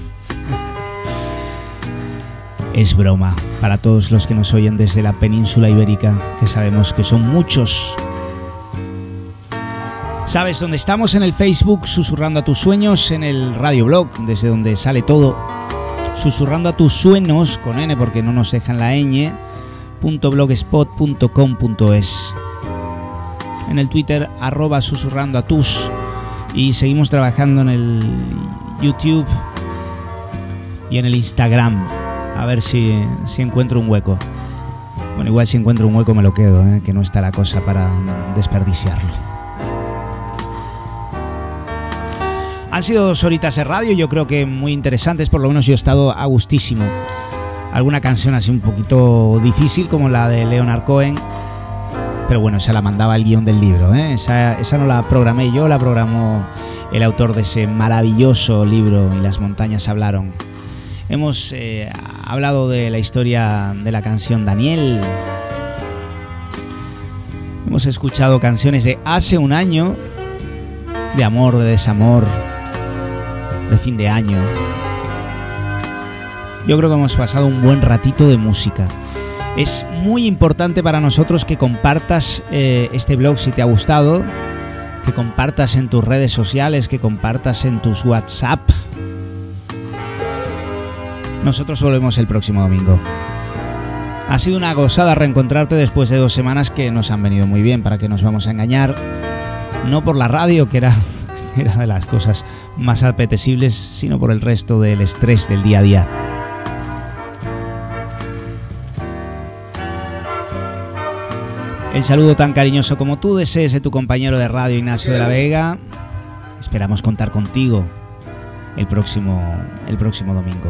Es broma para todos los que nos oyen desde la península ibérica, que sabemos que son muchos. Sabes dónde estamos, en el Facebook, Susurrando a tus sueños, en el radioblog, desde donde sale todo, Susurrando a tus sueños, con N porque no nos dejan la ñ, punto blogspot punto com punto es. en el Twitter arroba susurrando a tus, y seguimos trabajando en el YouTube y en el Instagram, a ver si, si encuentro un hueco. Bueno, igual si encuentro un hueco me lo quedo, ¿eh? Que no está la cosa para desperdiciarlo. Han sido dos horitas de radio, yo creo que muy interesantes, por lo menos yo he estado a gustísimo. Alguna canción así un poquito difícil, como la de Leonard Cohen, pero bueno, esa la mandaba el guión del libro, ¿eh? Esa, esa no la programé yo, la programó el autor de ese maravilloso libro, Y las montañas hablaron. Hemos eh, hablado de la historia de la canción Daniel. Hemos escuchado canciones de hace un año, de amor, de desamor, de fin de año. Yo creo que hemos pasado un buen ratito de música. Es muy importante para nosotros que compartas eh, este blog si te ha gustado, que compartas en tus redes sociales, que compartas en tus WhatsApp. Nosotros volvemos el próximo domingo. Ha sido una gozada reencontrarte después de dos semanas que nos han venido muy bien, para que nos vamos a engañar. No por la radio, que era, era de las cosas más apetecibles, sino por el resto del estrés del día a día. El saludo tan cariñoso como tú desees de tu compañero de radio Ignacio de la Vega. Esperamos contar contigo el próximo, el próximo domingo.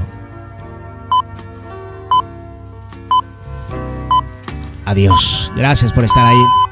Adiós. Gracias por estar ahí.